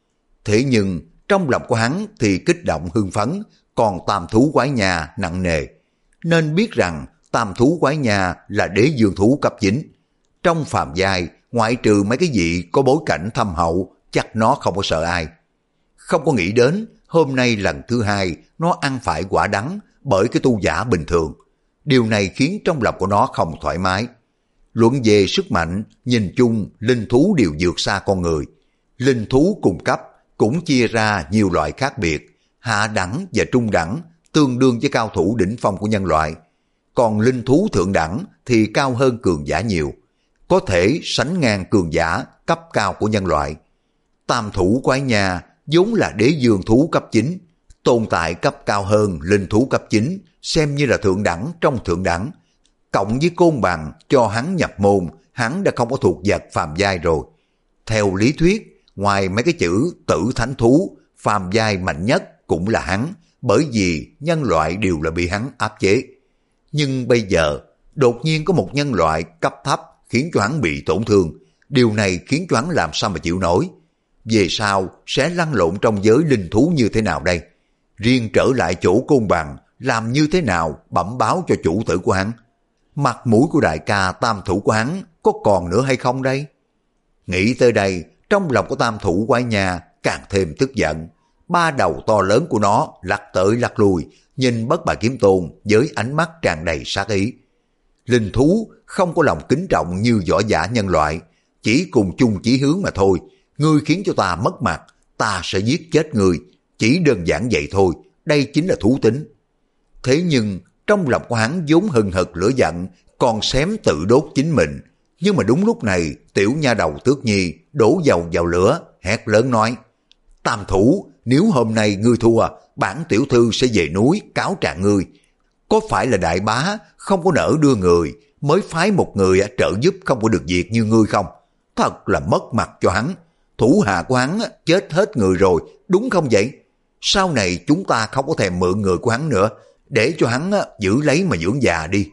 Thế nhưng trong lòng của hắn thì kích động hưng phấn, còn tam thú quái nhà nặng nề. Nên biết rằng tam thú quái nhà là đế dương thú cấp chín. Trong phàm giai, ngoại trừ mấy cái vị có bối cảnh thâm hậu, chắc nó không có sợ ai. Không có nghĩ đến, hôm nay lần thứ hai, nó ăn phải quả đắng bởi cái tu giả bình thường. Điều này khiến trong lòng của nó không thoải mái. Luận về sức mạnh, nhìn chung, linh thú đều vượt xa con người. Linh thú cùng cấp cũng chia ra nhiều loại khác biệt, hạ đẳng và trung đẳng, tương đương với cao thủ đỉnh phong của nhân loại. Còn linh thú thượng đẳng thì cao hơn cường giả nhiều, có thể sánh ngang cường giả cấp cao của nhân loại. Tam thủ quái nhà vốn là đế dương thú cấp chín, tồn tại cấp cao hơn linh thú cấp chín, xem như là thượng đẳng trong thượng đẳng. Cộng với côn bằng cho hắn nhập môn, hắn đã không có thuộc vật phàm giai rồi. Theo lý thuyết, ngoài mấy cái chữ tử thánh thú, phàm giai mạnh nhất cũng là hắn, bởi vì nhân loại đều là bị hắn áp chế. Nhưng bây giờ, đột nhiên có một nhân loại cấp thấp khiến cho hắn bị tổn thương. Điều này khiến cho hắn làm sao mà chịu nổi. Về sau sẽ lăn lộn trong giới linh thú như thế nào đây? Riêng trở lại chỗ côn bằng, làm như thế nào bẩm báo cho chủ tử của hắn? Mặt mũi của đại ca tam thủ của hắn có còn nữa hay không đây? Nghĩ tới đây, trong lòng của tam thủ quái nhà càng thêm tức giận. Ba đầu to lớn của nó lắc tới lắc lui, nhìn bất bại kiếm tôn với ánh mắt tràn đầy sát ý. Linh thú không có lòng kính trọng như võ giả nhân loại, chỉ cùng chung chí hướng mà thôi. Ngươi khiến cho ta mất mặt, ta sẽ giết chết ngươi. Chỉ đơn giản vậy thôi, đây chính là thú tính. Thế nhưng trong lòng của hắn vốn hừng hực lửa giận, còn xém tự đốt chính mình. Nhưng mà đúng lúc này, tiểu nha đầu Tước Nhi đổ dầu vào lửa, hét lớn nói: Tam thủ, nếu hôm nay ngươi thua, bản tiểu thư sẽ về núi cáo trạng ngươi. Có phải là đại bá không có nỡ đưa người, mới phái một người trợ giúp không có được việc như ngươi không? Thật là mất mặt cho hắn. Thủ hạ của hắn chết hết người rồi, đúng không vậy? Sau này chúng ta không có thèm mượn người của hắn nữa, để cho hắn giữ lấy mà dưỡng già đi.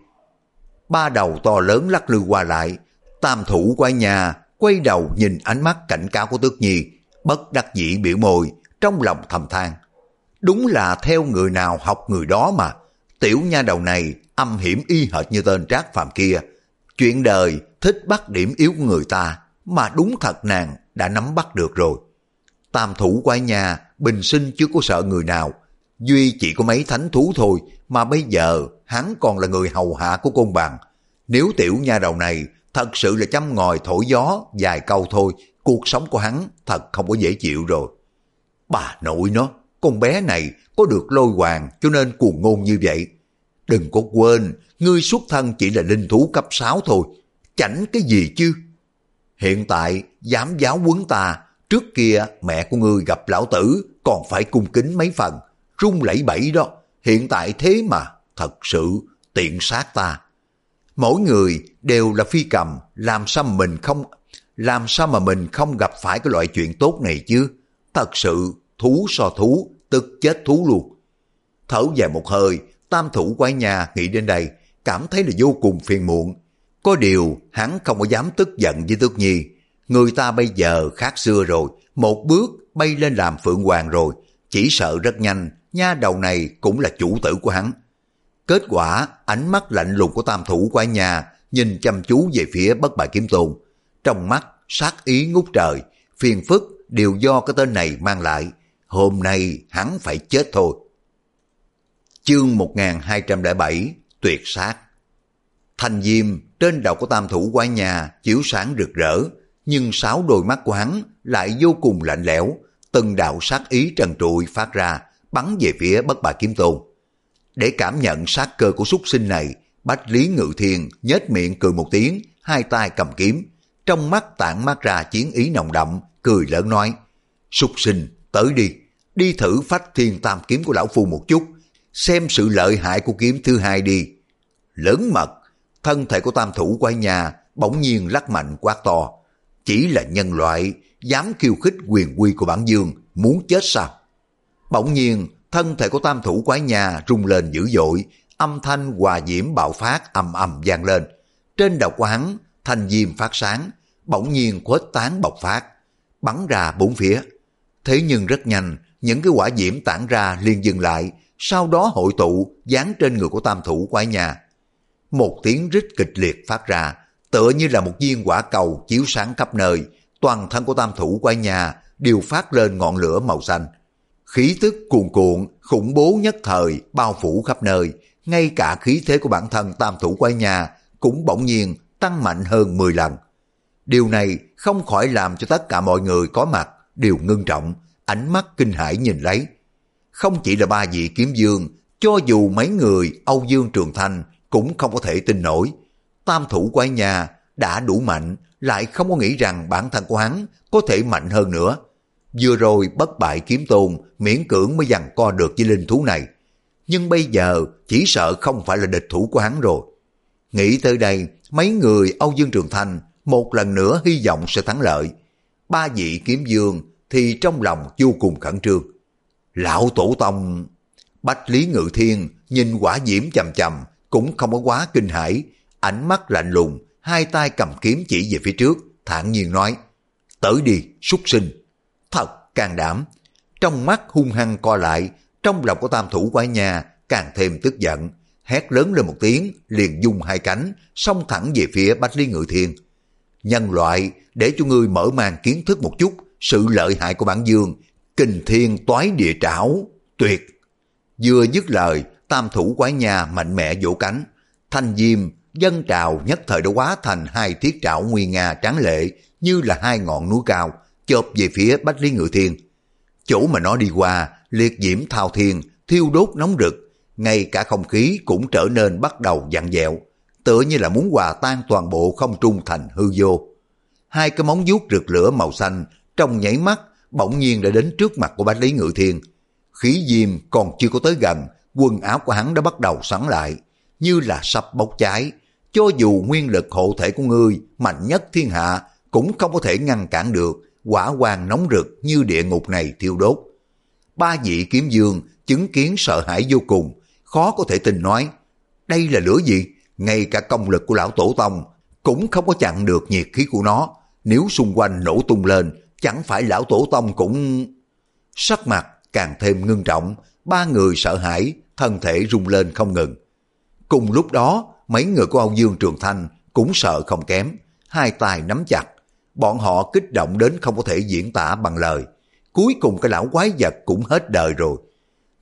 Ba đầu to lớn lắc lư qua lại, tam thủ quay nhà, quay đầu nhìn ánh mắt cảnh cáo của Tước Nhi, bất đắc dĩ biểu môi, trong lòng thầm than. Đúng là theo người nào học người đó mà, tiểu nha đầu này âm hiểm y hệt như tên Trác Phàm kia. Chuyện đời thích bắt điểm yếu của người ta, mà đúng thật nàng đã nắm bắt được rồi. Tam thủ quái nhà, bình sinh chưa có sợ người nào, Duy chỉ có mấy thánh thú thôi, mà bây giờ hắn còn là người hầu hạ của côn bằng. Nếu tiểu nha đầu này thật sự là châm ngòi thổi gió vài câu thôi, cuộc sống của hắn thật không có dễ chịu rồi. Bà nội nó, con bé này có được lôi hoàng cho nên cuồng ngôn như vậy. Đừng có quên, ngươi xuất thân chỉ là linh thú cấp sáu thôi, chảnh cái gì chứ. Hiện tại dám giáo huấn ta, trước kia mẹ của ngươi gặp lão tử còn phải cung kính mấy phần, run lẩy bẩy đó, hiện tại thế mà, thật sự tiện sát ta. Mỗi người đều là phi cầm, làm sao mà mình không làm sao mà mình không gặp phải cái loại chuyện tốt này chứ. Thật sự thú so thú, tức chết thú luôn. Thở dài một hơi, tam thủ quái nhà nghĩ đến đây, cảm thấy là vô cùng phiền muộn. Có điều hắn không có dám tức giận với Tước Nhi. Người ta bây giờ khác xưa rồi, một bước bay lên làm phượng hoàng rồi, chỉ sợ rất nhanh nha đầu này cũng là chủ tử của hắn. Kết quả ánh mắt lạnh lùng của tam thủ quái nhà nhìn chăm chú về phía Bất Bại Kiếm Tôn, trong mắt sát ý ngút trời, phiền phức đều do cái tên này mang lại. Hôm nay hắn phải chết thôi. Chương một nghìn hai trăm lẻ bảy Tuyệt sát. Thanh diêm trên đầu của tam thủ quái nhà chiếu sáng rực rỡ, nhưng sáu đôi mắt của hắn lại vô cùng lạnh lẽo, từng đạo sát ý trần trụi phát ra, bắn về phía Bất Bại Kiếm Tôn. Để cảm nhận sát cơ của súc sinh này, Bách Lý Ngự Thiên nhếch miệng cười một tiếng, hai tay cầm kiếm, trong mắt tản mát ra chiến ý nồng đậm, cười lớn nói: Súc sinh, tới đi, đi thử phách thiên tam kiếm của lão phu một chút, xem sự lợi hại của kiếm thứ hai đi. Lớn mật, thân thể của tam thủ quái nhà bỗng nhiên lắc mạnh quát to: Chỉ là nhân loại, dám khiêu khích quyền uy của bản dương, muốn chết sao? Bỗng nhiên, thân thể của tam thủ quái nhà rung lên dữ dội, âm thanh hòa diễm bạo phát ầm ầm vang lên. Trên đầu của hắn, thanh diêm phát sáng, bỗng nhiên khuếch tán bộc phát, bắn ra bốn phía. Thế nhưng rất nhanh, những cái quả diễm tản ra liền dừng lại, sau đó hội tụ dán trên người của tam thủ quái nhà. Một tiếng rít kịch liệt phát ra, tựa như là một viên quả cầu chiếu sáng khắp nơi, toàn thân của tam thủ quái nhà đều phát lên ngọn lửa màu xanh. Khí tức cuồn cuộn, khủng bố nhất thời bao phủ khắp nơi, ngay cả khí thế của bản thân tam thủ quái nhà cũng bỗng nhiên tăng mạnh hơn mười lần. Điều này không khỏi làm cho tất cả mọi người có mặt đều ngưng trọng, ánh mắt kinh hãi nhìn lấy. Không chỉ là ba vị kiếm dương, cho dù mấy người Âu Dương Trường Thanh cũng không có thể tin nổi. Tam thủ quái nhà đã đủ mạnh, lại không có nghĩ rằng bản thân của hắn có thể mạnh hơn nữa. Vừa rồi Bất Bại Kiếm Tôn miễn cưỡng mới giằng co được với linh thú này, nhưng bây giờ chỉ sợ không phải là địch thủ của hắn rồi. Nghĩ tới đây, mấy người Âu Dương Trường Thanh một lần nữa hy vọng sẽ thắng lợi. Ba vị kiếm dương thì trong lòng vô cùng khẩn trương. Lão tổ tông... Bách Lý Ngự Thiên nhìn quả diễm chầm chầm cũng không có quá kinh hãi, ánh mắt lạnh lùng, hai tay cầm kiếm chỉ về phía trước, thản nhiên nói: Tới đi, súc sinh. Thật can đảm. Trong mắt hung hăng co lại, trong lòng của tam thủ quái nhà càng thêm tức giận, hét lớn lên một tiếng, liền dung hai cánh, xông thẳng về phía Bách Lý Ngự Thiên. Nhân loại, để cho ngươi mở màn kiến thức một chút sự lợi hại của bản dương, kình thiên toái địa trảo, tuyệt. Vừa dứt lời, tam thủ quái nhà mạnh mẽ vỗ cánh, thanh diêm dân trào nhất thời đã hóa thành hai thiết trảo nguy nga tráng lệ, như là hai ngọn núi cao, chộp về phía Bách Lý Ngự Thiên. Chỗ mà nó đi qua, liệt diễm thao thiên, thiêu đốt nóng rực, ngay cả không khí cũng trở nên bắt đầu vặn vẹo, tựa như là muốn hòa tan toàn bộ không trung thành hư vô. Hai cái móng vuốt rực lửa màu xanh trong nháy mắt bỗng nhiên đã đến trước mặt của Bách Lý Ngự Thiên. Khí diêm còn chưa có tới gần, quần áo của hắn đã bắt đầu sắn lại, như là sắp bốc cháy. Cho dù nguyên lực hộ thể của ngươi mạnh nhất thiên hạ cũng không có thể ngăn cản được hỏa quang nóng rực như địa ngục này thiêu đốt. Ba vị kiếm dương chứng kiến sợ hãi vô cùng, khó có thể tin nói: đây là lửa gì? Ngay cả công lực của lão tổ tông cũng không có chặn được nhiệt khí của nó, nếu xung quanh nổ tung lên, chẳng phải lão tổ tông cũng... Sắc mặt càng thêm ngưng trọng, ba người sợ hãi, thân thể rung lên không ngừng. Cùng lúc đó, mấy người của Âu Dương Trường Thanh cũng sợ không kém, hai tay nắm chặt, bọn họ kích động đến không có thể diễn tả bằng lời. Cuối cùng cái lão quái vật cũng hết đời rồi.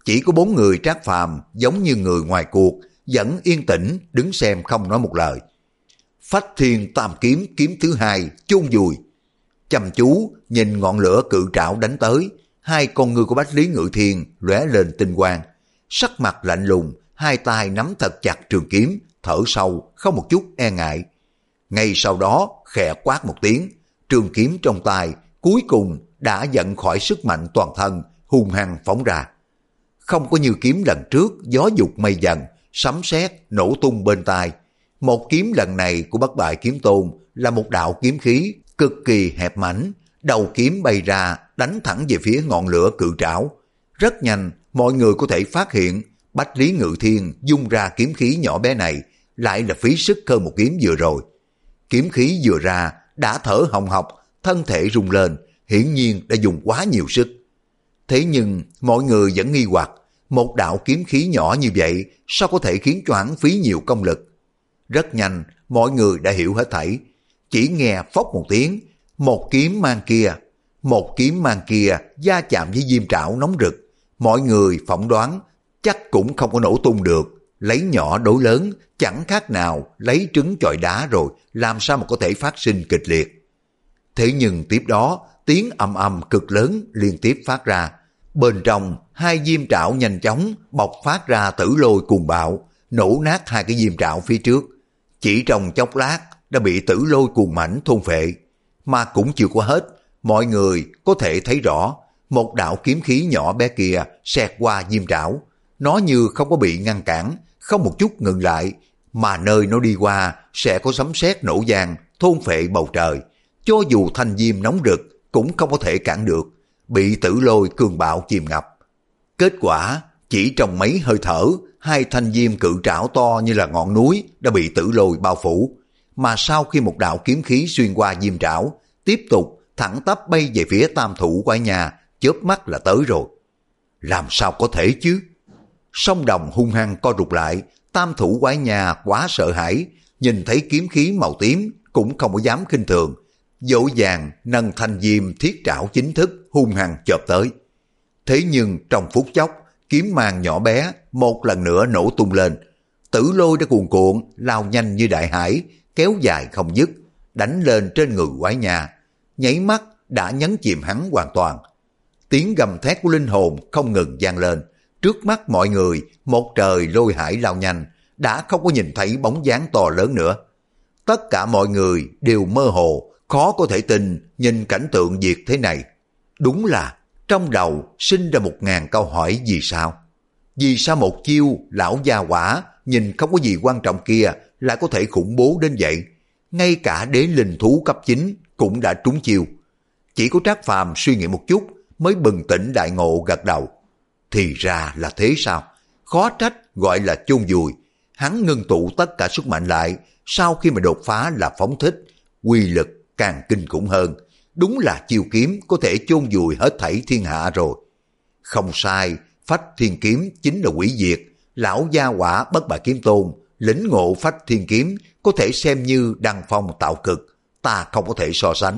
Chỉ có bốn người Trác Phàm giống như người ngoài cuộc, vẫn yên tĩnh đứng xem không nói một lời. Phách Thiên Tam Kiếm kiếm thứ hai chôn vùi. Chăm chú nhìn ngọn lửa cự trảo đánh tới, hai con ngươi của Bách Lý Ngự Thiên lóe lên tinh quang, sắc mặt lạnh lùng, hai tay nắm thật chặt trường kiếm, thở sâu không một chút e ngại. Ngay sau đó khẽ quát một tiếng, trường kiếm trong tay cuối cùng đã dẫn khỏi sức mạnh toàn thân, hung hăng phóng ra. Không có như kiếm lần trước gió dục mây dần, sấm sét nổ tung bên tai. Một kiếm lần này của Bất Bại Kiếm Tôn là một đạo kiếm khí cực kỳ hẹp mảnh, đầu kiếm bay ra đánh thẳng về phía ngọn lửa cự trảo. Rất nhanh, mọi người có thể phát hiện Bách Lý Ngự Thiên dung ra kiếm khí nhỏ bé này lại là phí sức hơn một kiếm vừa rồi. Kiếm khí vừa ra đã thở hồng hộc, thân thể rung lên, hiển nhiên đã dùng quá nhiều sức. Thế nhưng mọi người vẫn nghi hoặc, một đạo kiếm khí nhỏ như vậy sao có thể khiến cho hắn phí nhiều công lực. Rất nhanh mọi người đã hiểu hết thảy, chỉ nghe phốc một tiếng, một kiếm mang kia, một kiếm mang kia va chạm với diêm trảo nóng rực. Mọi người phỏng đoán chắc cũng không có nổ tung được, lấy nhỏ đối lớn chẳng khác nào lấy trứng chọi đá rồi, làm sao mà có thể phát sinh kịch liệt. Thế nhưng tiếp đó tiếng ầm ầm cực lớn liên tiếp phát ra, bên trong hai diêm trảo nhanh chóng bộc phát ra tử lôi cuồng bạo, nổ nát hai cái diêm trảo phía trước. Chỉ trong chốc lát đã bị tử lôi cuồng mãnh thôn phệ. Mà cũng chưa có hết, mọi người có thể thấy rõ một đạo kiếm khí nhỏ bé kia xẹt qua diêm trảo, nó như không có bị ngăn cản, không một chút ngừng lại, mà nơi nó đi qua sẽ có sấm sét nổ vang thôn phệ bầu trời. Cho dù thanh diêm nóng rực cũng không có thể cản được, bị tử lôi cường bạo chìm ngập. Kết quả chỉ trong mấy hơi thở, hai thanh diêm cự trảo to như là ngọn núi đã bị tử lôi bao phủ. Mà sau khi một đạo kiếm khí xuyên qua diêm trảo, tiếp tục thẳng tắp bay về phía Tam Thủ Quái Nhà, chớp mắt là tới rồi. Làm sao có thể chứ? Sông Đồng hung hăng co rụt lại, Tam Thủ Quái Nhà quá sợ hãi, nhìn thấy kiếm khí màu tím cũng không có dám khinh thường, dỗ dàng nâng thanh diêm thiết trảo chính thức hung hăng chộp tới. Thế nhưng trong phút chốc, kiếm mang nhỏ bé một lần nữa nổ tung lên, tử lôi đã cuồn cuộn lao nhanh như đại hải, kéo dài không dứt, đánh lên trên người Quái Nhà, nháy mắt đã nhấn chìm hắn hoàn toàn. Tiếng gầm thét của linh hồn không ngừng vang lên, trước mắt mọi người một trời lôi hải lao nhanh, đã không có nhìn thấy bóng dáng to lớn nữa. Tất cả mọi người đều mơ hồ, khó có thể tin nhìn cảnh tượng diệt thế này. Đúng là trong đầu sinh ra một ngàn câu hỏi vì sao. Vì sao một chiêu lão gia quả nhìn không có gì quan trọng kia lại có thể khủng bố đến vậy? Ngay cả đế linh thú cấp chín cũng đã trúng chiêu. Chỉ có Trác Phàm suy nghĩ một chút mới bừng tỉnh đại ngộ gật đầu. Thì ra là thế sao? Khó trách gọi là chôn vùi. Hắn ngưng tụ tất cả sức mạnh lại, sau khi mà đột phá là phóng thích, quy lực càng kinh khủng hơn. Đúng là chiêu kiếm có thể chôn vùi hết thảy thiên hạ rồi. Không sai, Phách Thiên Kiếm chính là hủy diệt. Lão gia quả Bất Bại Kiếm Tôn lĩnh ngộ Phách Thiên Kiếm có thể xem như đăng phong tạo cực, ta không có thể so sánh.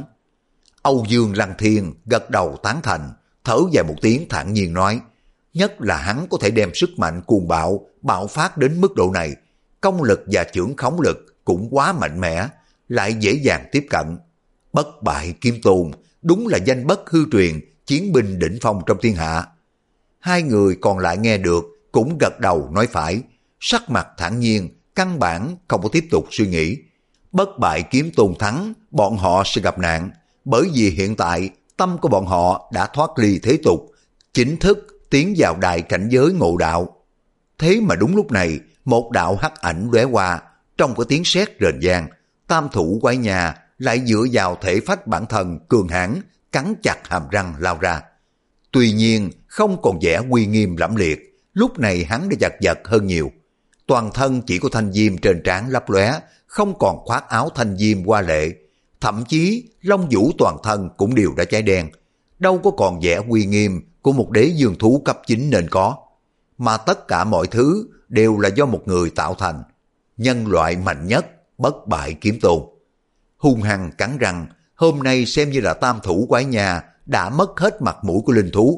Âu Dương Lăng Thiên gật đầu tán thành, thở dài một tiếng thản nhiên nói, nhất là hắn có thể đem sức mạnh cuồng bạo bạo phát đến mức độ này, công lực và chưởng khống lực cũng quá mạnh mẽ, lại dễ dàng tiếp cận. Bất Bại Kiếm Tôn đúng là danh bất hư truyền, chiến binh đỉnh phong trong thiên hạ. Hai người còn lại nghe được cũng gật đầu nói phải, sắc mặt thản nhiên, căn bản không có tiếp tục suy nghĩ. Bất Bại Kiếm Tôn thắng, bọn họ sẽ gặp nạn, bởi vì hiện tại tâm của bọn họ đã thoát ly thế tục, chính thức tiến vào đại cảnh giới ngộ đạo. Thế mà đúng lúc này, một đạo hắc ảnh lóe qua, trong cái tiếng sét rền vang, Tam Thủ Quái Nhà lại dựa vào thể phách bản thân cường hãn, cắn chặt hàm răng lao ra. Tuy nhiên không còn vẻ uy nghiêm lẫm liệt, lúc này hắn đã giật giật hơn nhiều. Toàn thân chỉ có thanh diêm trên trán lấp lóe, không còn khoác áo thanh diêm hoa lệ, thậm chí lông vũ toàn thân cũng đều đã cháy đen, đâu có còn vẻ uy nghiêm của một đế dương thú cấp chín nên có. Mà tất cả mọi thứ đều là do một người tạo thành, nhân loại mạnh nhất, Bất Bại Kiếm Tôn. Hung hăng cắn răng, hôm nay xem như là Tam Thủ Quái Nhà đã mất hết mặt mũi của linh thú.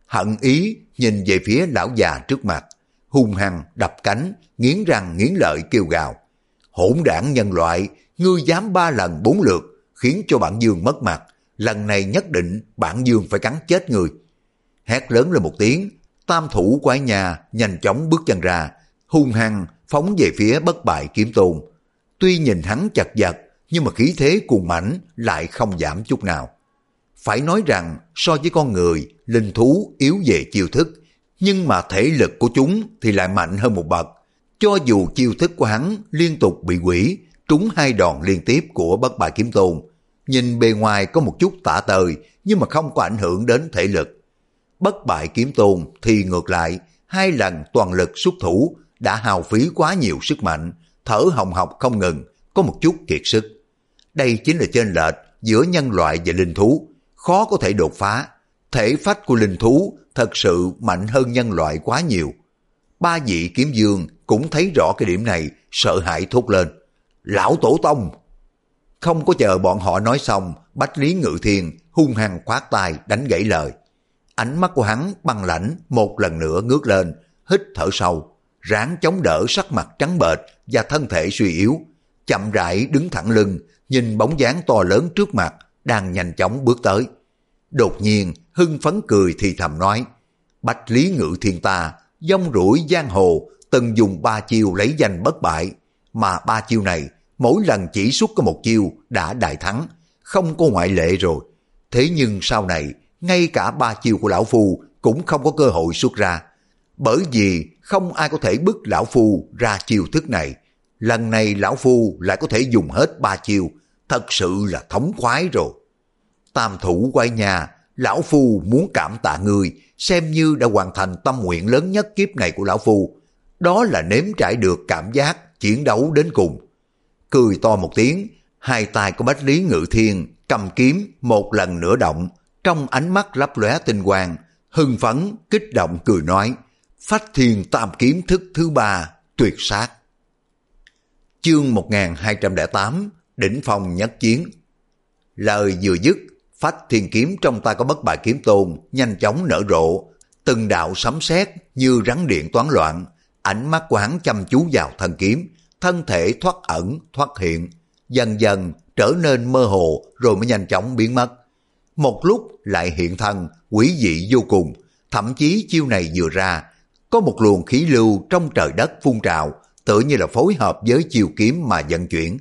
hận ý nhìn về phía lão già trước mặt, hung hăng đập cánh, nghiến răng nghiến lợi kêu gào. Hỗn đảng nhân loại, ngươi dám ba lần bốn lượt, khiến cho bản Dương mất mặt, lần này nhất định bản Dương phải cắn chết ngươi. Hét lớn lên một tiếng, tam thủ quái nhà nhanh chóng bước chân ra, hung hăng phóng về phía Bất Bại Kiếm Tôn. Tuy nhìn hắn chật vật, nhưng mà khí thế cuồng mãnh lại không giảm chút nào. Phải nói rằng so với con người, linh thú yếu về chiêu thức, nhưng mà thể lực của chúng thì lại mạnh hơn một bậc. Cho dù chiêu thức của hắn liên tục bị hủy, trúng hai đòn liên tiếp của Bất Bại Kiếm Tôn, nhìn bề ngoài có một chút tả tơi, nhưng mà không có ảnh hưởng đến thể lực. Bất Bại Kiếm Tôn thì ngược lại, hai lần toàn lực xuất thủ đã hao phí quá nhiều sức mạnh, thở hồng hộc không ngừng, có một chút kiệt sức. Đây chính là chênh lệch giữa nhân loại và linh thú, khó có thể đột phá. Thể phách của linh thú thật sự mạnh hơn nhân loại quá nhiều. Ba vị kiếm dương cũng thấy rõ cái điểm này, sợ hãi thốt lên. Lão Tổ Tông! Không có chờ bọn họ nói xong, Bách Lý Ngự Thiên hung hăng khoát tay đánh gãy lời. Ánh mắt của hắn băng lãnh một lần nữa ngước lên, hít thở sâu, ráng chống đỡ sắc mặt trắng bệch và thân thể suy yếu, chậm rãi đứng thẳng lưng, nhìn bóng dáng to lớn trước mặt đang nhanh chóng bước tới. Đột nhiên hưng phấn cười thì thầm nói, Bách Lý Ngự Thiên ta dông rủi giang hồ, từng dùng ba chiêu lấy danh bất bại, mà ba chiêu này mỗi lần chỉ xuất có một chiêu đã đại thắng, không có ngoại lệ rồi. Thế nhưng sau này ngay cả ba chiêu của lão phu cũng không có cơ hội xuất ra, bởi vì không ai có thể bức lão phu ra chiêu thức này. Lần này lão phu lại có thể dùng hết ba chiêu, thật sự là thống khoái rồi. Tam thủ quay nhà, lão phu muốn cảm tạ ngươi, xem như đã hoàn thành tâm nguyện lớn nhất kiếp này của lão phu, đó là nếm trải được cảm giác chiến đấu đến cùng. Cười to một tiếng, hai tay của Bách Lý Ngự Thiên cầm kiếm một lần nữa động, trong ánh mắt lấp lóe tinh quang, hưng phấn kích động cười nói, Phách Thiên Tam Kiếm thức thứ ba, tuyệt sát. Chương một nghìn hai trăm lẻ tám, đỉnh phong nhất chiến. Lời vừa dứt, Phách Thiên Kiếm trong tay có Bất Bại Kiếm Tôn nhanh chóng nở rộ, từng đạo sấm sét như rắn điện toán loạn, ánh mắt của hắn chăm chú vào thân kiếm, thân thể thoát ẩn thoát hiện, dần dần trở nên mơ hồ rồi mới nhanh chóng biến mất. Một lúc lại hiện thân, quỷ dị vô cùng, thậm chí chiêu này vừa ra, có một luồng khí lưu trong trời đất phun trào, tựa như là phối hợp với chiêu kiếm mà vận chuyển.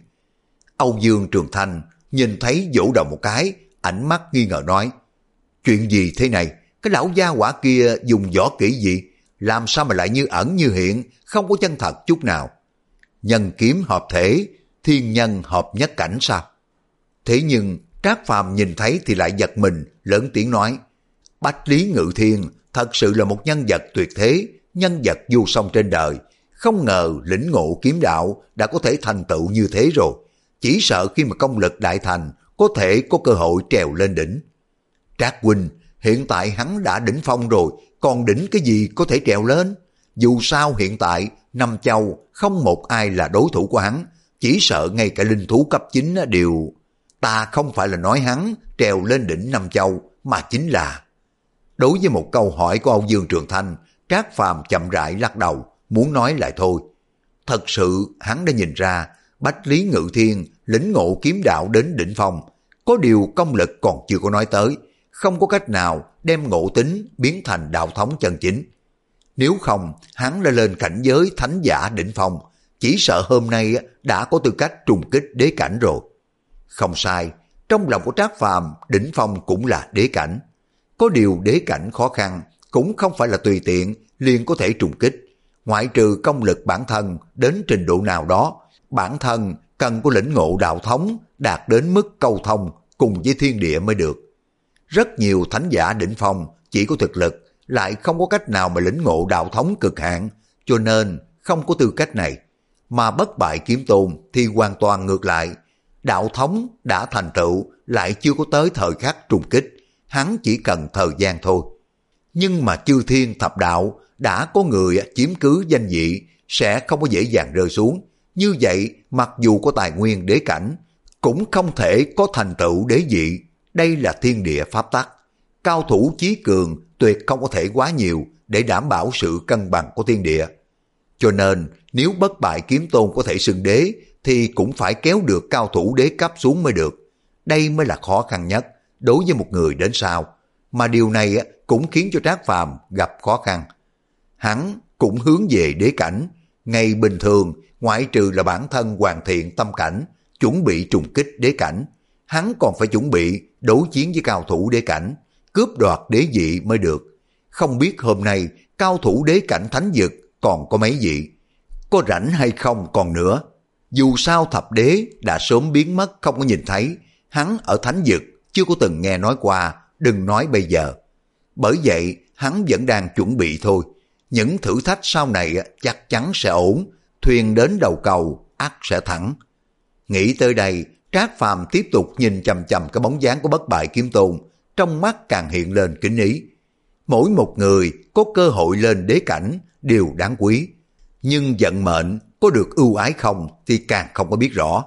Âu Dương Trường Thanh nhìn thấy vỗ đầu một cái, ánh mắt nghi ngờ nói, chuyện gì thế này, cái lão gia hỏa kia dùng võ kỹ gì, làm sao mà lại như ẩn như hiện, không có chân thật chút nào. Nhân kiếm hợp thể, thiên nhân hợp nhất cảnh sao? Thế nhưng Trác Phàm nhìn thấy thì lại giật mình, lớn tiếng nói, Bách Lý Ngự Thiên thật sự là một nhân vật tuyệt thế, nhân vật vô song trên đời, không ngờ lĩnh ngộ kiếm đạo đã có thể thành tựu như thế rồi, chỉ sợ khi mà công lực đại thành có thể có cơ hội trèo lên đỉnh. Trác huynh, hiện tại hắn đã đỉnh phong rồi, còn đỉnh cái gì có thể trèo lên? Dù sao hiện tại năm châu không một ai là đối thủ của hắn, chỉ sợ ngay cả linh thú cấp chín đều... Ta không phải là nói hắn trèo lên đỉnh năm châu, mà chính là... Đối với một câu hỏi của Âu Dương Trường Thanh, Trác Phàm chậm rãi lắc đầu, muốn nói lại thôi. Thật sự hắn đã nhìn ra Bách Lý Ngự Thiên lĩnh ngộ kiếm đạo đến đỉnh phong, có điều công lực còn chưa có nói tới, không có cách nào đem ngộ tính biến thành đạo thống chân chính. Nếu không, hắn đã lên cảnh giới thánh giả đỉnh phong, chỉ sợ hôm nay đã có tư cách trùng kích đế cảnh rồi. Không sai, trong lòng của Trác Phàm đỉnh phong cũng là đế cảnh. Có điều đế cảnh khó khăn, cũng không phải là tùy tiện liền có thể trùng kích. Ngoại trừ công lực bản thân đến trình độ nào đó, bản thân cần có lĩnh ngộ đạo thống đạt đến mức câu thông cùng với thiên địa mới được. Rất nhiều thánh giả đỉnh phong chỉ có thực lực, lại không có cách nào mà lĩnh ngộ đạo thống cực hạn, cho nên không có tư cách này. Mà Bất Bại Kiếm Tôn thì hoàn toàn ngược lại, đạo thống đã thành tựu lại chưa có tới thời khắc trùng kích, hắn chỉ cần thời gian thôi. Nhưng mà chư thiên thập đạo đã có người chiếm cứ danh vị, sẽ không có dễ dàng rơi xuống. Như vậy, mặc dù có tài nguyên đế cảnh, cũng không thể có thành tựu đế vị. Đây là thiên địa pháp tắc. Cao thủ chí cường tuyệt không có thể quá nhiều để đảm bảo sự cân bằng của thiên địa. Cho nên nếu bất bại kiếm tôn có thể xưng đế thì cũng phải kéo được cao thủ đế cấp xuống mới được. Đây mới là khó khăn nhất đối với một người đến sau. Mà điều này cũng khiến cho Trác Phàm gặp khó khăn. Hắn cũng hướng về đế cảnh. Ngày bình thường, ngoại trừ là bản thân hoàn thiện tâm cảnh, chuẩn bị trùng kích đế cảnh, hắn còn phải chuẩn bị đối chiến với cao thủ đế cảnh, cướp đoạt đế vị mới được. Không biết hôm nay cao thủ đế cảnh thánh vực còn có mấy vị, có rảnh hay không còn nữa. Dù sao thập đế đã sớm biến mất không có nhìn thấy, hắn ở thánh vực chưa có từng nghe nói qua, đừng nói bây giờ. Bởi vậy hắn vẫn đang chuẩn bị thôi. Những thử thách sau này chắc chắn sẽ ổn, thuyền đến đầu cầu ắt sẽ thẳng. Nghĩ tới đây, Trác Phàm tiếp tục nhìn chằm chằm cái bóng dáng của bất bại kiếm tôn, trong mắt càng hiện lên kính ý. Mỗi một người có cơ hội lên đế cảnh đều đáng quý, nhưng vận mệnh có được ưu ái không thì càng không có biết rõ.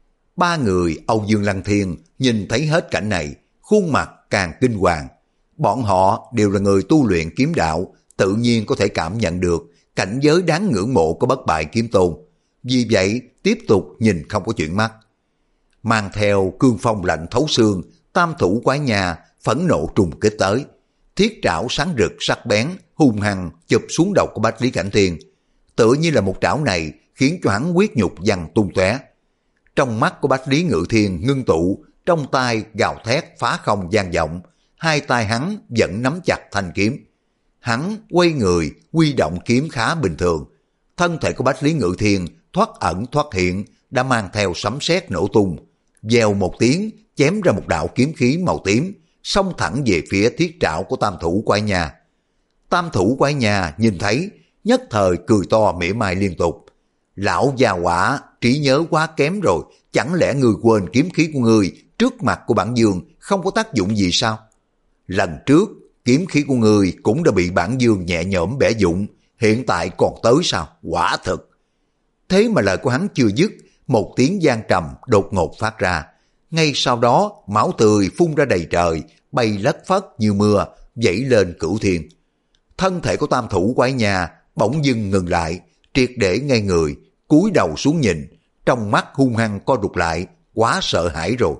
Ba người Âu Dương Lăng Thiên nhìn thấy hết cảnh này, khuôn mặt càng kinh hoàng. Bọn họ đều là người tu luyện kiếm đạo, tự nhiên có thể cảm nhận được cảnh giới đáng ngưỡng mộ của bất bại kiếm tôn. Vì vậy tiếp tục nhìn không có chuyển mắt. Mang theo cương phong lạnh thấu xương, tam thủ quái nhà phẫn nộ trùng kích tới. Thiết trảo sáng rực sắc bén hung hăng chụp xuống đầu của Bách Lý Cảnh Thiên. Tựa như là một trảo này khiến cho hắn huyết nhục văng tung tóe. Trong mắt của Bách Lý Ngự Thiên ngưng tụ, trong tai gào thét phá không vang vọng, hai tay hắn vẫn nắm chặt thanh kiếm. Hắn quay người huy động kiếm khá bình thường. Thân thể của Bách Lý Ngự Thiên thoát ẩn thoát hiện đã mang theo sấm sét nổ tung. Vèo một tiếng chém ra một đạo kiếm khí màu tím, xông thẳng về phía thiết trảo của tam thủ quái nhà. Tam thủ quái nhà nhìn thấy, nhất thời cười to mỉa mai liên tục. Lão già quả, trí nhớ quá kém rồi, chẳng lẽ người quên kiếm khí của người trước mặt của bản dương không có tác dụng gì sao? Lần trước, kiếm khí của người cũng đã bị bản dương nhẹ nhõm bẻ dụng, hiện tại còn tới sao? Quả thực. Thế mà lời của hắn chưa dứt, một tiếng vang trầm đột ngột phát ra. Ngay sau đó, máu tươi phun ra đầy trời, bay lất phất như mưa, dậy lên cửu thiên. Thân thể của tam thủ quái nhà bỗng dưng ngừng lại, triệt để ngay người, cúi đầu xuống nhìn, trong mắt hung hăng co rụt lại, quá sợ hãi rồi.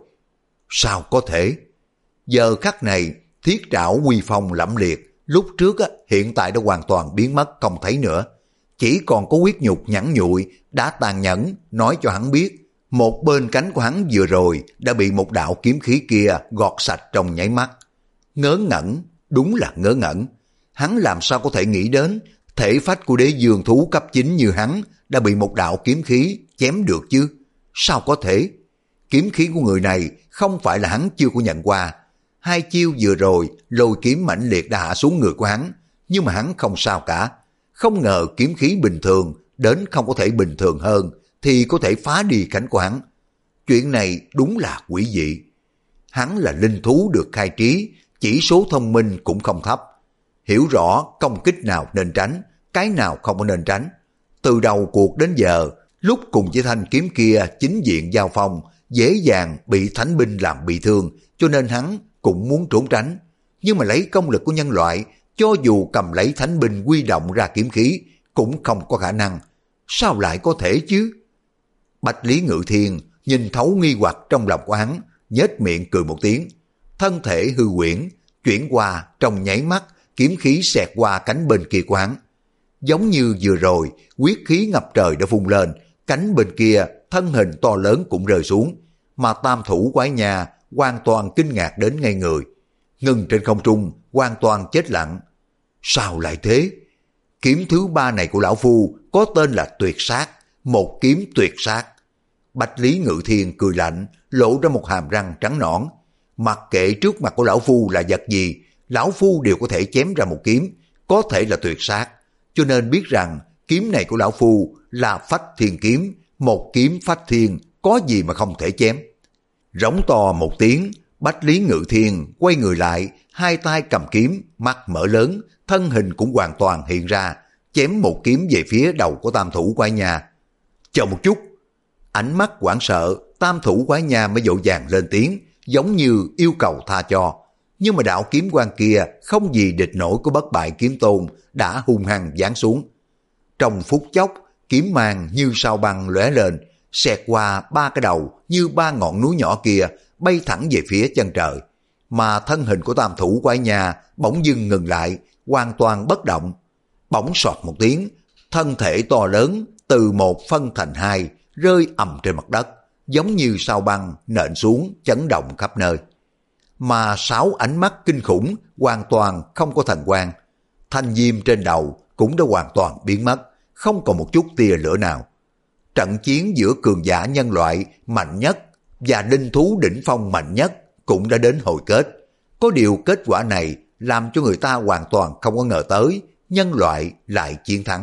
Sao có thể? Giờ khắc này, thiết trảo quy phong lẫm liệt, lúc trước á, hiện tại đã hoàn toàn biến mất không thấy nữa. Chỉ còn có huyết nhục nhẵn nhụi đã tàn nhẫn nói cho hắn biết, một bên cánh của hắn vừa rồi đã bị một đạo kiếm khí kia gọt sạch trong nháy mắt. Ngớ ngẩn, đúng là ngớ ngẩn. Hắn làm sao có thể nghĩ đến thể phách của đế dương thú cấp chín như hắn đã bị một đạo kiếm khí chém được chứ? Sao có thể? Kiếm khí của người này không phải là hắn chưa có nhận qua. Hai chiêu vừa rồi lôi kiếm mãnh liệt đã hạ xuống người của hắn, nhưng mà hắn không sao cả. Không ngờ kiếm khí bình thường đến không có thể bình thường hơn thì có thể phá đi cánh của hắn. Chuyện này đúng là quỷ dị. Hắn là linh thú được khai trí, chỉ số thông minh cũng không thấp. Hiểu rõ công kích nào nên tránh, cái nào không có nên tránh. Từ đầu cuộc đến giờ, lúc cùng với thanh kiếm kia chính diện giao phong, dễ dàng bị thánh binh làm bị thương, cho nên hắn cũng muốn trốn tránh. Nhưng mà lấy công lực của nhân loại, cho dù cầm lấy thánh binh quy động ra kiếm khí, cũng không có khả năng. Sao lại có thể chứ? Bạch Lý Ngự Thiên nhìn thấu nghi hoặc trong lòng của hắn, nhếch miệng cười một tiếng. Thân thể hư quyển, chuyển qua trong nháy mắt, kiếm khí xẹt qua cánh bên kia của hắn. Giống như vừa rồi, huyết khí ngập trời đã phun lên, cánh bên kia thân hình to lớn cũng rơi xuống, mà tam thủ quái nhà hoàn toàn kinh ngạc đến ngay người. Ngừng trên không trung, hoàn toàn chết lặng. Sao lại thế? Kiếm thứ ba này của lão phu có tên là tuyệt sát, một kiếm tuyệt sát. Bạch Lý Ngự Thiên cười lạnh, lộ ra một hàm răng trắng nõn. Mặc kệ trước mặt của lão phu là vật gì, lão phu đều có thể chém ra một kiếm, có thể là tuyệt sát. Cho nên biết rằng kiếm này của lão phu là phách thiên kiếm, một kiếm phách thiên, có gì mà không thể chém. Rống to một tiếng, Bách Lý Ngự Thiên quay người lại, hai tay cầm kiếm, mắt mở lớn, thân hình cũng hoàn toàn hiện ra, chém một kiếm về phía đầu của tam thủ quái nhà. Chờ một chút, ánh mắt hoảng sợ, tam thủ quái nhà mới dội vàng lên tiếng, giống như yêu cầu tha cho. nhưng mà đạo kiếm quang kia không gì địch nổi của Bất Bại Kiếm Tôn đã hung hăng giáng xuống. Trong phút chốc, kiếm mang như sao băng lóe lên, xẹt qua ba cái đầu như ba ngọn núi nhỏ kia, bay thẳng về phía chân trời. Mà thân hình của tam thủ quái nhà bỗng dưng ngừng lại, hoàn toàn bất động. Bỗng sọt một tiếng, thân thể to lớn từ một phân thành hai, rơi ầm trên mặt đất, giống như sao băng nện xuống, chấn động khắp nơi. Mà sáu ánh mắt kinh khủng hoàn toàn không có thần quang. Thanh diêm trên đầu cũng đã hoàn toàn biến mất, không còn một chút tia lửa nào. Trận chiến giữa cường giả nhân loại mạnh nhất và linh thú đỉnh phong mạnh nhất cũng đã đến hồi kết. Có điều kết quả này làm cho người ta hoàn toàn không có ngờ tới nhân loại lại chiến thắng.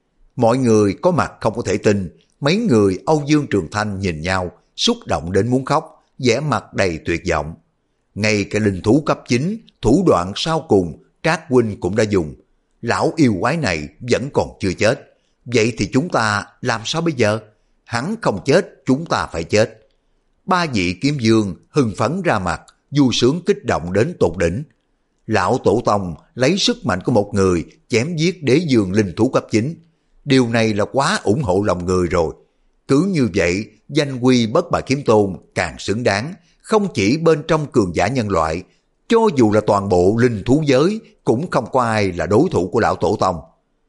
Mọi người có mặt không có thể tin, mấy người Âu Dương Trường Thanh nhìn nhau, xúc động đến muốn khóc, vẻ mặt đầy tuyệt vọng. Ngay cả linh thú cấp chín, thủ đoạn sau cùng Trác huynh cũng đã dùng. Lão yêu quái này vẫn còn chưa chết. Vậy thì chúng ta làm sao bây giờ? Hắn không chết, chúng ta phải chết. Ba vị kiếm dương hưng phấn ra mặt, vui sướng kích động đến tột đỉnh. Lão tổ tông lấy sức mạnh của một người chém giết đế dương linh thú cấp chín. Điều này là quá ủng hộ lòng người rồi. Cứ như vậy, danh quy Bất Bại Kiếm Tôn càng xứng đáng, không chỉ bên trong cường giả nhân loại, cho dù là toàn bộ linh thú giới cũng không có ai là đối thủ của lão tổ tông.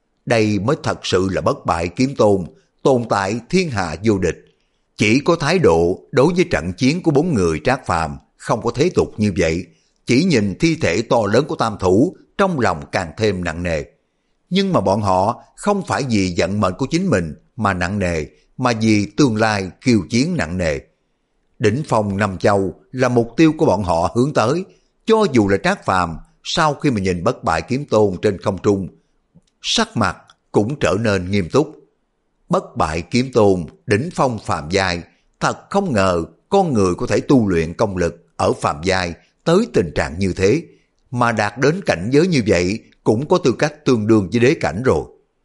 Đây mới thật sự là Bất Bại Kiếm Tôn, tồn tại thiên hạ vô địch. Chỉ có thái độ đối với trận chiến của bốn người Trác Phàm không có thế tục như vậy, chỉ nhìn thi thể to lớn của tam thủ trong lòng càng thêm nặng nề. Nhưng mà bọn họ không phải vì vận mệnh của chính mình mà nặng nề, mà vì tương lai khiêu chiến nặng nề. Đỉnh phong năm châu là mục tiêu của bọn họ hướng tới, cho dù là Trác Phàm sau khi mà nhìn Bất Bại Kiếm Tôn trên không trung, sắc mặt cũng trở nên nghiêm túc. Bất Bại Kiếm Tôn đỉnh phong phàm giai, thật không ngờ con người có thể tu luyện công lực ở phàm giai tới tình trạng như thế, mà đạt đến cảnh giới như vậy cũng có tư cách tương đương với đế cảnh rồi.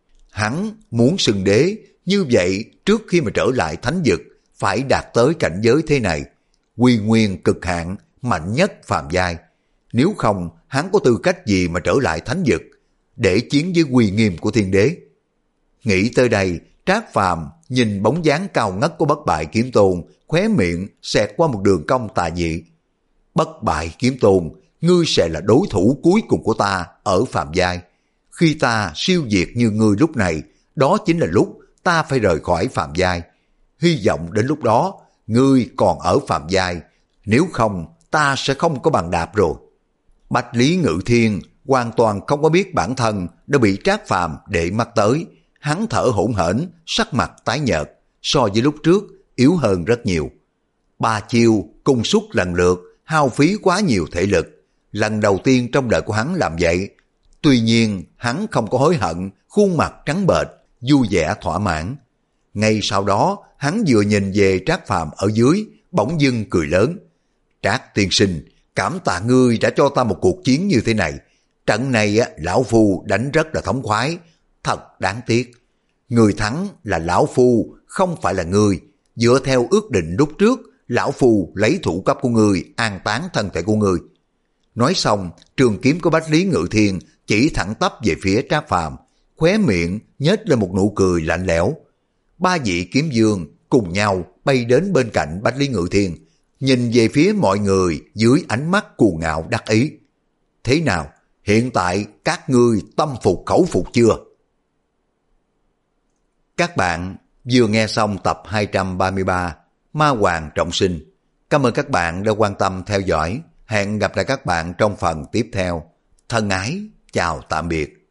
Hắn muốn xưng đế, như vậy trước khi mà trở lại thánh vực phải đạt tới cảnh giới thế này, quy nguyên cực hạn, mạnh nhất phàm giai. Nếu không, hắn có tư cách gì mà trở lại thánh vực để chiến với uy nghiêm của thiên đế? Nghĩ tới đây, Trác Phàm nhìn bóng dáng cao ngất của Bất Bại Kiếm Tôn, khóe miệng xẹt qua một đường cong tà dị. Bất Bại Kiếm Tôn, ngươi sẽ là đối thủ cuối cùng của ta ở phàm giai. Khi ta siêu diệt như ngươi lúc này, đó chính là lúc ta phải rời khỏi phàm giai. Hy vọng đến lúc đó, ngươi còn ở phàm giai, nếu không ta sẽ không có bàn đạp rồi. Bạch Lý Ngự Thiên hoàn toàn không có biết bản thân đã bị Trác Phàm để mắt tới. Hắn thở hổn hển, sắc mặt tái nhợt, so với lúc trước yếu hơn rất nhiều. Ba chiêu cùng suốt lần lượt, hao phí quá nhiều thể lực. Lần đầu tiên trong đời của hắn làm vậy. Tuy nhiên hắn không có hối hận, khuôn mặt trắng bệch, vui vẻ thỏa mãn. Ngay sau đó hắn vừa nhìn về Trác Phàm ở dưới, bỗng dưng cười lớn. Trác tiên sinh, cảm tạ ngươi đã cho ta một cuộc chiến như thế này. Trận này lão phu đánh rất là thống khoái, thật đáng tiếc. Người thắng là lão phu, không phải là ngươi. Dựa theo ước định lúc trước, lão phu lấy thủ cấp của ngươi an táng thân thể của ngươi. Nói xong, trường kiếm của Bách Lý Ngự Thiên chỉ thẳng tắp về phía Trác Phàm, khóe miệng nhếch lên một nụ cười lạnh lẽo. Ba vị kiếm dương cùng nhau bay đến bên cạnh Bách Lý Ngự Thiên, nhìn về phía mọi người dưới ánh mắt cuồng ngạo đắc ý. Thế nào, hiện tại các ngươi tâm phục khẩu phục chưa? Các bạn vừa nghe xong tập hai trăm ba mươi ba Ma Hoàng Trọng Sinh. Cảm ơn các bạn đã quan tâm theo dõi. Hẹn gặp lại các bạn trong phần tiếp theo. Thân ái, chào tạm biệt.